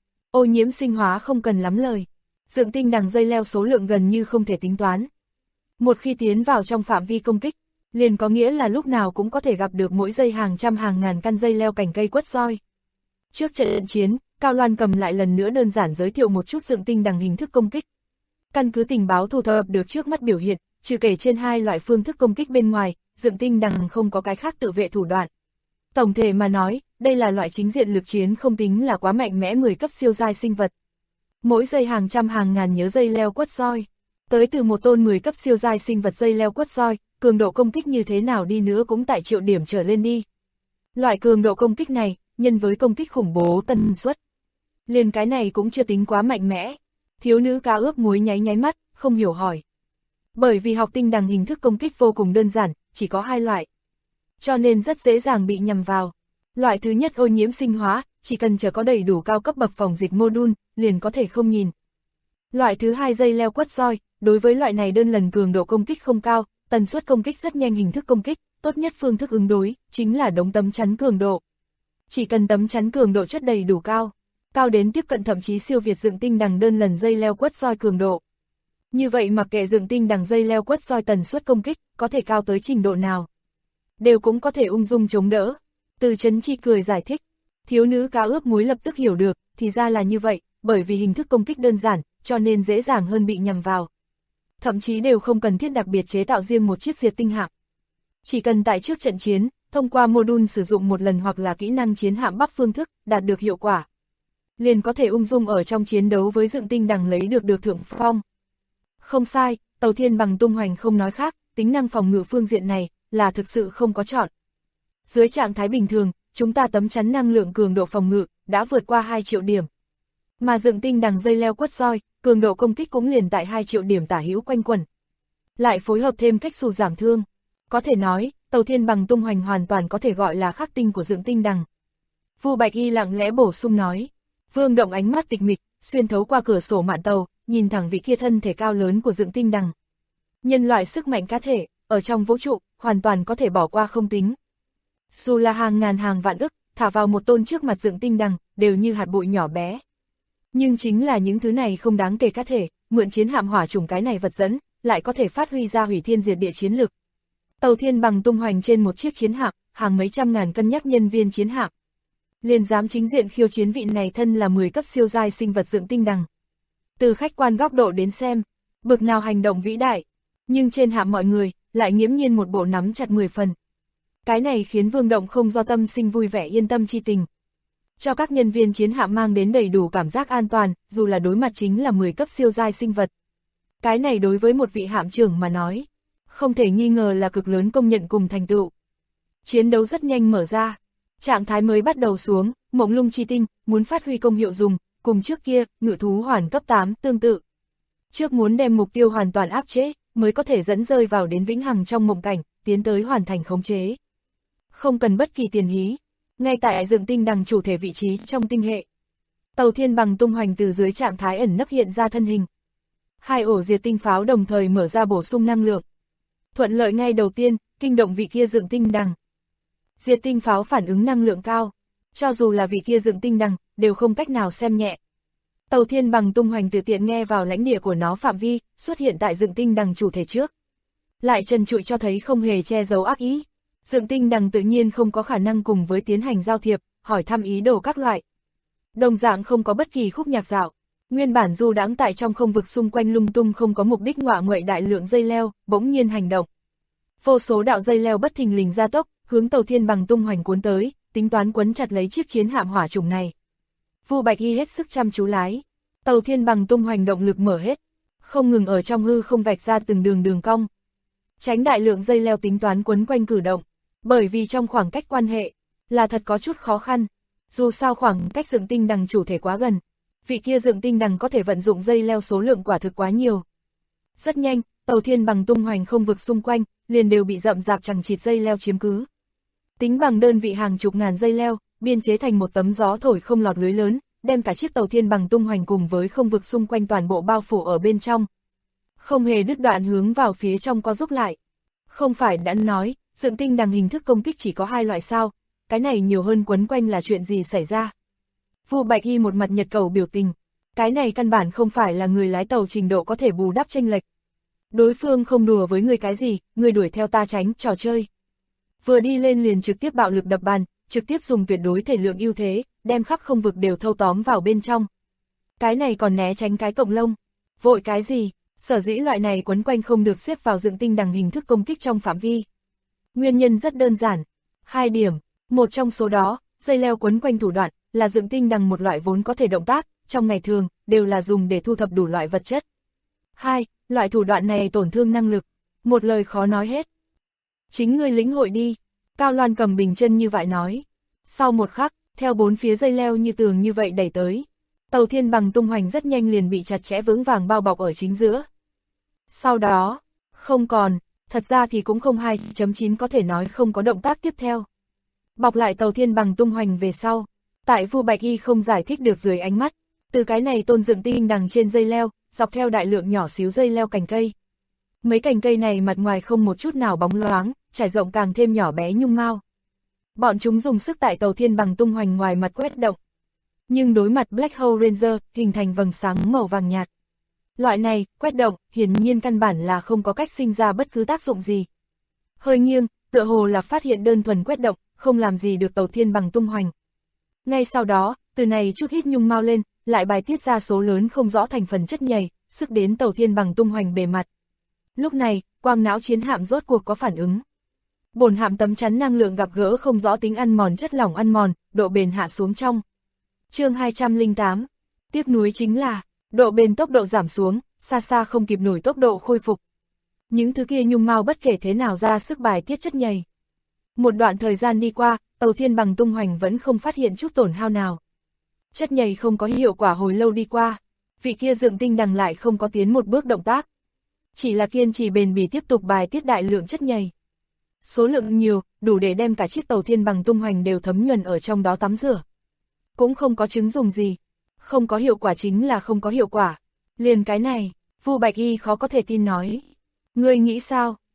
Speaker 2: Ô nhiễm sinh hóa không cần lắm lời. Dựng tinh đằng dây leo số lượng gần như không thể tính toán. Một khi tiến vào trong phạm vi công kích, liền có nghĩa là lúc nào cũng có thể gặp được mỗi giây hàng trăm hàng ngàn căn dây leo cành cây quất roi. Trước trận chiến, Cao Loan cầm lại lần nữa đơn giản giới thiệu một chút dựng tinh đằng hình thức công kích. Căn cứ tình báo thu thập được trước mắt biểu hiện, trừ kể trên 2 loại phương thức công kích bên ngoài, dựng tinh đằng không có cái khác tự vệ thủ đoạn. Tổng thể mà nói, đây là loại chính diện lực chiến không tính là quá mạnh mẽ 10 cấp siêu giai sinh vật. Mỗi giây hàng trăm hàng ngàn nhớ dây leo quất roi, tới từ một tôn 10 cấp siêu giai sinh vật dây leo quất roi, cường độ công kích như thế nào đi nữa cũng tại triệu điểm trở lên đi. Loại cường độ công kích này, nhân với công kích khủng bố tần suất, liền cái này cũng chưa tính quá mạnh mẽ. Thiếu nữ cá ướp muối nháy nháy mắt, không hiểu hỏi. Bởi vì học tinh đằng hình thức công kích vô cùng đơn giản, chỉ có 2 loại. Cho nên rất dễ dàng bị nhầm vào. Loại thứ nhất ô nhiễm sinh hóa, chỉ cần chờ có đầy đủ cao cấp bậc phòng dịch module, liền có thể không nhìn. Loại thứ hai dây leo quất roi, đối với loại này đơn lần cường độ công kích không cao, tần suất công kích rất nhanh hình thức công kích, tốt nhất phương thức ứng đối, chính là đống tấm chắn cường độ. Chỉ cần tấm chắn cường độ chất đầy đủ cao, cao đến tiếp cận thậm chí siêu việt dựng tinh đằng đơn lần dây leo quất roi cường độ. Như vậy mặc kệ dựng tinh đằng dây leo quất roi tần suất công kích, có thể cao tới trình độ nào, đều cũng có thể ung dung chống đỡ. Từ Chấn Chi cười giải thích, thiếu nữ cá ướp muối lập tức hiểu được, thì ra là như vậy, bởi vì hình thức công kích đơn giản, cho nên dễ dàng hơn bị nhầm vào. Thậm chí đều không cần thiết đặc biệt chế tạo riêng một chiếc diệt tinh hạm. Chỉ cần tại trước trận chiến, thông qua module sử dụng một lần hoặc là kỹ năng chiến hạm bắp phương thức, đạt được hiệu quả, liền có thể ung dung ở trong chiến đấu với dựng tinh đằng lấy được thượng phong. Không sai, Tàu Thiên Bằng tung hoành không nói khác, tính năng phòng ngự phương diện này, là thực sự không có chọn. Dưới trạng thái bình thường, chúng ta tấm chắn năng lượng cường độ phòng ngự, đã vượt qua 2 triệu điểm. Mà dựng tinh đằng dây leo quất roi, cường độ công kích cũng liền tại 2 triệu điểm tả hữu quanh quẩn. Lại phối hợp thêm cách xù giảm thương. Có thể nói, Tàu Thiên Bằng tung hoành hoàn toàn có thể gọi là khắc tinh của dựng tinh đằng. Vu Bạch Y lặng lẽ bổ sung nói. Vương Động ánh mắt tịch mịch, xuyên thấu qua cửa sổ mạn tàu, nhìn thẳng vị kia thân thể cao lớn của dựng tinh đằng. Nhân loại sức mạnh cá thể, ở trong vũ trụ, hoàn toàn có thể bỏ qua không tính. Dù là hàng ngàn hàng vạn ức, thả vào một tôn trước mặt Dượng Tinh Đằng, đều như hạt bụi nhỏ bé. Nhưng chính là những thứ này không đáng kể cá thể, mượn chiến hạm hỏa chủng cái này vật dẫn, lại có thể phát huy ra hủy thiên diệt địa chiến lực. Tàu Thiên Bằng tung hoành trên một chiếc chiến hạm, hàng mấy trăm ngàn cân nhắc nhân viên chiến hạm. Liền dám chính diện khiêu chiến vị này thân là 10 cấp siêu giai sinh vật Dượng Tinh Đằng. Từ khách quan góc độ đến xem, bực nào hành động vĩ đại, nhưng trên hạm mọi người, lại nghiễm nhiên một bộ nắm chặt 10 phần. Cái này khiến Vương Động không do tâm sinh vui vẻ yên tâm chi tình. Cho các nhân viên chiến hạm mang đến đầy đủ cảm giác an toàn, dù là đối mặt chính là 10 cấp siêu giai sinh vật. Cái này đối với một vị hạm trưởng mà nói, không thể nghi ngờ là cực lớn công nhận cùng thành tựu. Chiến đấu rất nhanh mở ra, trạng thái mới bắt đầu xuống, mộng lung chi tinh, muốn phát huy công hiệu dùng, cùng trước kia, ngự thú hoàn cấp 8 tương tự. Trước muốn đem mục tiêu hoàn toàn áp chế, mới có thể dẫn rơi vào đến vĩnh hằng trong mộng cảnh, tiến tới hoàn thành khống chế. Không cần bất kỳ tiền hí, ngay tại Dượng Tinh Đằng chủ thể vị trí trong tinh hệ. Tàu Thiên Bằng tung hoành từ dưới trạng thái ẩn nấp hiện ra thân hình. Hai ổ diệt tinh pháo đồng thời mở ra bổ sung năng lượng. Thuận lợi ngay đầu tiên, kinh động vị kia Dượng Tinh Đằng. Diệt tinh pháo phản ứng năng lượng cao, cho dù là vị kia Dượng Tinh Đằng, đều không cách nào xem nhẹ. Tàu Thiên Bằng tung hoành tự tiện nghe vào lãnh địa của nó phạm vi, xuất hiện tại Dượng Tinh Đằng chủ thể trước. Lại trần trụi cho thấy không hề che giấu ác ý. Dượng Tinh Đằng tự nhiên không có khả năng cùng với tiến hành giao thiệp, hỏi thăm ý đồ các loại. Đồng dạng không có bất kỳ khúc nhạc dạo. Nguyên bản du đãng tại trong không vực xung quanh lung tung không có mục đích ngọa nguậy đại lượng dây leo, bỗng nhiên hành động. Vô số đạo dây leo bất thình lình gia tốc, hướng Tàu Thiên Bằng tung hoành cuốn tới, tính toán quấn chặt lấy chiếc chiến hạm hỏa chủng này. Vu Bạch Y hết sức chăm chú lái. Tàu Thiên Bằng tung hoành động lực mở hết, không ngừng ở trong hư không vạch ra từng đường cong. Tránh đại lượng dây leo tính toán quấn quanh cử động, bởi vì trong khoảng cách quan hệ, là thật có chút khó khăn. Dù sao khoảng cách Dượng Tinh Đằng chủ thể quá gần, vị kia Dượng Tinh Đằng có thể vận dụng dây leo số lượng quả thực quá nhiều. Rất nhanh, Tàu Thiên Bằng tung hoành không vực xung quanh, liền đều bị rậm rạp chằng chịt dây leo chiếm cứ. Tính bằng đơn vị hàng chục ngàn dây leo, biên chế thành một tấm gió thổi không lọt lưới lớn, đem cả chiếc Tàu Thiên Bằng tung hoành cùng với không vực xung quanh toàn bộ bao phủ ở bên trong. Không hề đứt đoạn hướng vào phía trong co rút lại. Không phải đã nói, Dượng Tinh Đằng hình thức công kích chỉ có 2 loại sao, cái này nhiều hơn quấn quanh là chuyện gì xảy ra. Vu Bạch Y một mặt nhật cầu biểu tình, cái này căn bản không phải là người lái tàu trình độ có thể bù đắp chênh lệch. Đối phương không đùa với người cái gì, người đuổi theo ta tránh, trò chơi. Vừa đi lên liền trực tiếp bạo lực đập bàn, trực tiếp dùng tuyệt đối thể lượng ưu thế, đem khắp không vực đều thâu tóm vào bên trong. Cái này còn né tránh cái cọng lông. Vội cái gì, sở dĩ loại này quấn quanh không được xếp vào Dượng Tinh Đằng hình thức công kích trong phạm vi. Nguyên nhân rất đơn giản. 2 điểm, một trong số đó, dây leo quấn quanh thủ đoạn, là Dượng Tinh Đằng một loại vốn có thể động tác, trong ngày thường, đều là dùng để thu thập đủ loại vật chất. 2. Loại thủ đoạn này tổn thương năng lực. Một lời khó nói hết. Chính ngươi lĩnh hội đi. Cao Loan cầm bình chân như vậy nói. Sau một khắc, theo 4 phía dây leo như tường như vậy đẩy tới. Tàu Thiên Bằng tung hoành rất nhanh liền bị chặt chẽ vững vàng bao bọc ở chính giữa. Sau đó, không còn, thật ra thì cũng không 2.9 có thể nói không có động tác tiếp theo. Bọc lại Tàu Thiên Bằng tung hoành về sau. Tại Vu Bạch Y không giải thích được dưới ánh mắt, từ cái này tôn Dượng Tinh Đằng trên dây leo, dọc theo đại lượng nhỏ xíu dây leo cành cây. Mấy cành cây này mặt ngoài không một chút nào bóng loáng, trải rộng càng thêm nhỏ bé nhung mao. Bọn chúng dùng sức tại Tàu Thiên Bằng tung hoành ngoài mặt quét động. Nhưng đối mặt Black Hole Ranger, hình thành vầng sáng màu vàng nhạt. Loại này, quét động, hiển nhiên căn bản là không có cách sinh ra bất cứ tác dụng gì. Hơi nghiêng, tựa hồ là phát hiện đơn thuần quét động, không làm gì được Tàu Thiên Bằng tung hoành. Ngay sau đó, từ này chút hít nhung mau lên, lại bài tiết ra số lớn không rõ thành phần chất nhầy, sức đến Tàu Thiên Bằng tung hoành bề mặt. Lúc này, quang não chiến hạm rốt cuộc có phản ứng. Bổn hạm tấm chắn năng lượng gặp gỡ không rõ tính ăn mòn chất lỏng ăn mòn, độ bền hạ xuống trong. Chương 208. Tiếc nuối chính là, độ bền tốc độ giảm xuống, xa xa không kịp nổi tốc độ khôi phục. Những thứ kia nhung mau bất kể thế nào ra sức bài tiết chất nhầy. Một đoạn thời gian đi qua, Tàu Thiên Bằng tung hoành vẫn không phát hiện chút tổn hao nào. Chất nhầy không có hiệu quả hồi lâu đi qua, vị kia Dượng Tinh Đằng lại không có tiến một bước động tác. Chỉ là kiên trì bền bỉ tiếp tục bài tiết đại lượng chất nhầy. Số lượng nhiều, đủ để đem cả chiếc Tàu Thiên Bằng tung hoành đều thấm nhuần ở trong đó tắm rửa. Cũng không có chứng dùng gì. Không có hiệu quả chính là không có hiệu quả. Liền cái này, Vu Bạch Y khó có thể tin nói. Ngươi nghĩ sao?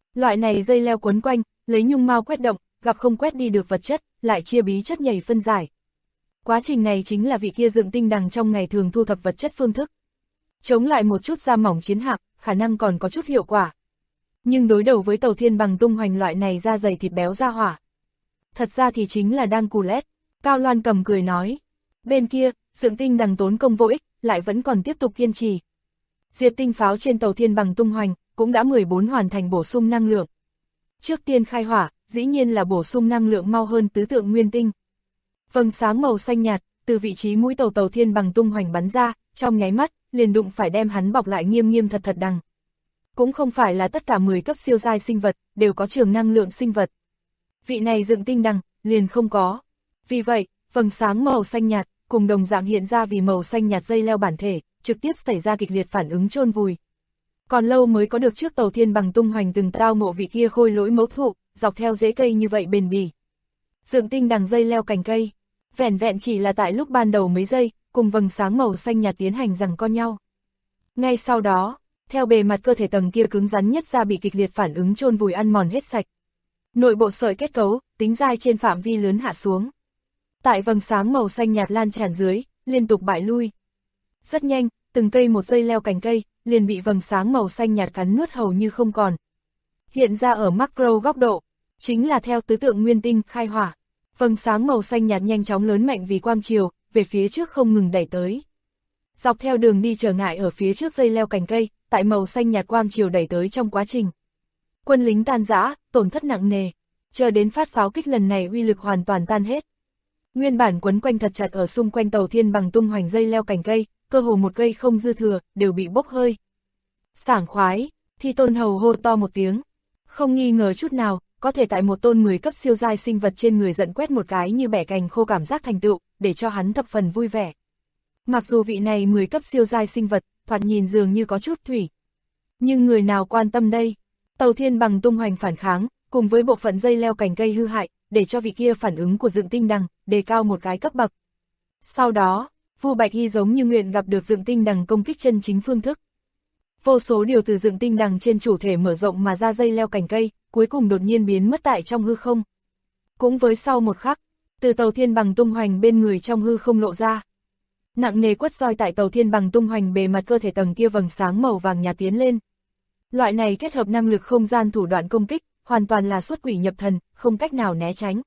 Speaker 2: Loại này dây leo quấn quanh, lấy nhung mao quét động, gặp không quét đi được vật chất, lại chia bí chất nhảy phân giải. Quá trình này chính là vị kia dựng tinh đằng trong ngày thường thu thập vật chất phương thức. Chống lại một chút da mỏng chiến hạm, khả năng còn có chút hiệu quả. Nhưng đối đầu với tàu thiên bằng tung hoành loại này da dày thịt béo ra hỏa. Thật ra thì chính là đang cù lét. Cao Loan cầm cười nói. Bên kia, dựng tinh đằng tốn công vô ích, lại vẫn còn tiếp tục kiên trì. Diệt tinh pháo trên tàu thiên bằng tung hoành, cũng đã 14 hoàn thành bổ sung năng lượng. Trước tiên khai hỏa, dĩ nhiên là bổ sung năng lượng mau hơn tứ tượng nguyên tinh. Vầng sáng màu xanh nhạt, từ vị trí mũi tàu thiên bằng tung hoành bắn ra, trong nháy mắt, liền đụng phải đem hắn bọc lại nghiêm nghiêm thật thật đằng. Cũng không phải là tất cả 10 cấp siêu giai sinh vật, đều có trường năng lượng sinh vật. Vị này dựng tinh đằng, liền không có. Vì vậy, vầng sáng màu xanh nhạt, cùng đồng dạng hiện ra vì màu xanh nhạt dây leo bản thể, trực tiếp xảy ra kịch liệt phản ứng chôn vùi. Còn lâu mới có được trước tàu thiên bằng tung hoành từng tao ngộ vị kia khôi lỗi mẫu thụ, dọc theo rễ cây như vậy bền bỉ. Dựng tinh đằng dây leo cành cây, vẻn vẹn chỉ là tại lúc ban đầu mấy giây, cùng vầng sáng màu xanh nhạt tiến hành giằng co nhau. Ngay sau đó, theo bề mặt cơ thể tầng kia cứng rắn nhất ra bị kịch liệt phản ứng chôn vùi ăn mòn hết sạch. Nội bộ sợi kết cấu, tính dai trên phạm vi lớn hạ xuống. Tại vầng sáng màu xanh nhạt lan tràn dưới, liên tục bại lui. Rất nhanh, từng cây một dây leo cành cây, liền bị vầng sáng màu xanh nhạt cắn nuốt hầu như không còn. Hiện ra ở macro góc độ, chính là theo tứ tượng nguyên tinh khai hỏa. Vầng sáng màu xanh nhạt nhanh chóng lớn mạnh vì quang chiều, về phía trước không ngừng đẩy tới. Dọc theo đường đi trở ngại ở phía trước dây leo cành cây, tại màu xanh nhạt quang chiều đẩy tới trong quá trình. Quân lính tan rã, tổn thất nặng nề, chờ đến phát pháo kích lần này uy lực hoàn toàn tan hết. Nguyên bản quấn quanh thật chặt ở xung quanh tàu thiên bằng tung hoành dây leo cành cây, cơ hồ một cây không dư thừa, đều bị bốc hơi. Sảng khoái, Thi Tôn hầu hô to một tiếng. Không nghi ngờ chút nào, có thể tại một tôn 10 cấp siêu giai sinh vật trên người giận quét một cái như bẻ cành khô cảm giác thành tựu, để cho hắn thập phần vui vẻ. Mặc dù vị này 10 cấp siêu giai sinh vật, thoạt nhìn dường như có chút thủy. Nhưng người nào quan tâm đây? Tàu thiên bằng tung hoành phản kháng, cùng với bộ phận dây leo cành cây hư hại, để cho vị kia phản ứng của dựng tinh đằng, đề cao một cái cấp bậc. Sau đó, Vu Bạch Hy giống như nguyện gặp được dựng tinh đằng công kích chân chính phương thức. Vô số điều từ dựng tinh đằng trên chủ thể mở rộng mà ra dây leo cành cây, cuối cùng đột nhiên biến mất tại trong hư không. Cũng với sau một khắc, từ tàu thiên bằng tung hoành bên người trong hư không lộ ra. Nặng nề quất roi tại tàu thiên bằng tung hoành bề mặt cơ thể tầng kia vầng sáng màu vàng nhạt tiến lên. Loại này kết hợp năng lực không gian thủ đoạn công kích, hoàn toàn là xuất quỷ nhập thần, không cách nào né tránh.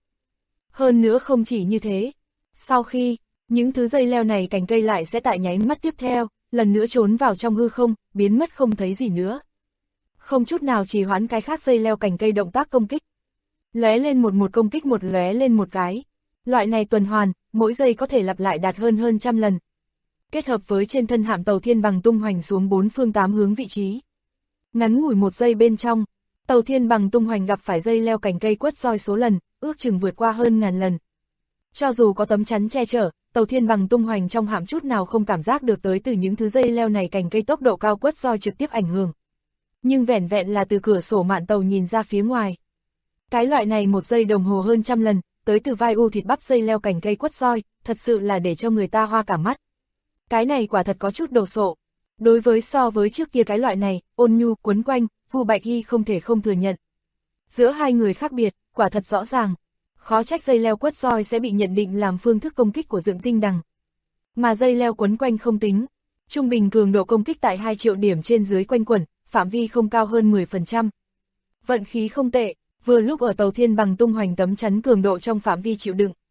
Speaker 2: Hơn nữa không chỉ như thế, sau khi, những thứ dây leo này cành cây lại sẽ tại nháy mắt tiếp theo, lần nữa trốn vào trong hư không, biến mất không thấy gì nữa. Không chút nào trì hoãn cái khác dây leo cành cây động tác công kích. Lóe lên một công kích một lóe lên một cái. Loại này tuần hoàn, mỗi giây có thể lặp lại đạt hơn trăm lần. Kết hợp với trên thân hạm tàu thiên bằng tung hoành xuống 4 phương 8 hướng vị trí. Ngắn ngủi một giây bên trong, tàu thiên bằng tung hoành gặp phải dây leo cành cây quất roi số lần, ước chừng vượt qua hơn 1000 lần. Cho dù có tấm chắn che chở, tàu thiên bằng tung hoành trong hạm chút nào không cảm giác được tới từ những thứ dây leo này cành cây tốc độ cao quất roi trực tiếp ảnh hưởng. Nhưng vẻn vẹn là từ cửa sổ mạn tàu nhìn ra phía ngoài. Cái loại này một giây đồng hồ hơn trăm lần, tới từ vai u thịt bắp dây leo cành cây quất roi, thật sự là để cho người ta hoa cả mắt. Cái này quả thật có chút đồ sộ. Đối với so với trước kia cái loại này, ôn nhu, quấn quanh, Vu Bạch Hy không thể không thừa nhận. Giữa hai người khác biệt, quả thật rõ ràng. Khó trách dây leo quất roi sẽ bị nhận định làm phương thức công kích của dựng tinh đằng. Mà dây leo quấn quanh không tính. Trung bình cường độ công kích tại 2 triệu điểm trên dưới quanh quẩn, phạm vi không cao hơn 10%. Vận khí không tệ, vừa lúc ở tàu thiên bằng tung hoành tấm chắn cường độ trong phạm vi chịu đựng.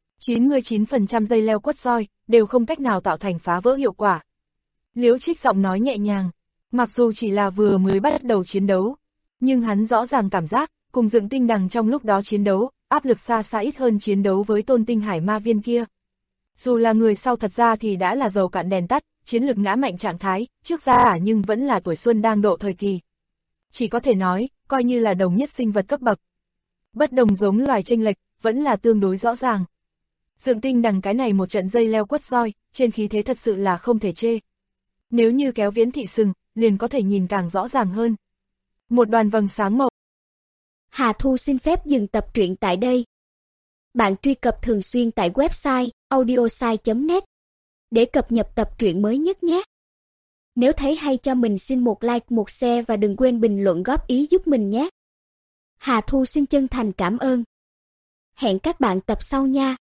Speaker 2: 99% dây leo quất roi, đều không cách nào tạo thành phá vỡ hiệu quả. Liễu Trích giọng nói nhẹ nhàng, mặc dù chỉ là vừa mới bắt đầu chiến đấu, nhưng hắn rõ ràng cảm giác, cùng dựng tinh đằng trong lúc đó chiến đấu, áp lực xa xa ít hơn chiến đấu với tôn tinh hải ma viên kia. Dù là người sau thật ra thì đã là dầu cạn đèn tắt, chiến lực ngã mạnh trạng thái, trước ra nhưng vẫn là tuổi xuân đang độ thời kỳ. Chỉ có thể nói, coi như là đồng nhất sinh vật cấp bậc. Bất đồng giống loài chênh lệch, vẫn là tương đối rõ ràng. Dựng tinh đằng cái này một trận dây leo quất roi, trên khí thế thật sự là không thể chê. Nếu như kéo viễn thị sừng, liền có thể nhìn càng rõ ràng hơn. Một đoàn vầng sáng màu.
Speaker 3: Hà Thu xin phép dừng tập truyện tại đây. Bạn truy cập thường xuyên tại website audiosai.net để cập nhật tập truyện mới nhất nhé. Nếu thấy hay cho mình xin một like, một share và đừng quên bình luận góp ý giúp mình nhé. Hà Thu xin chân thành cảm ơn. Hẹn các bạn tập sau nha.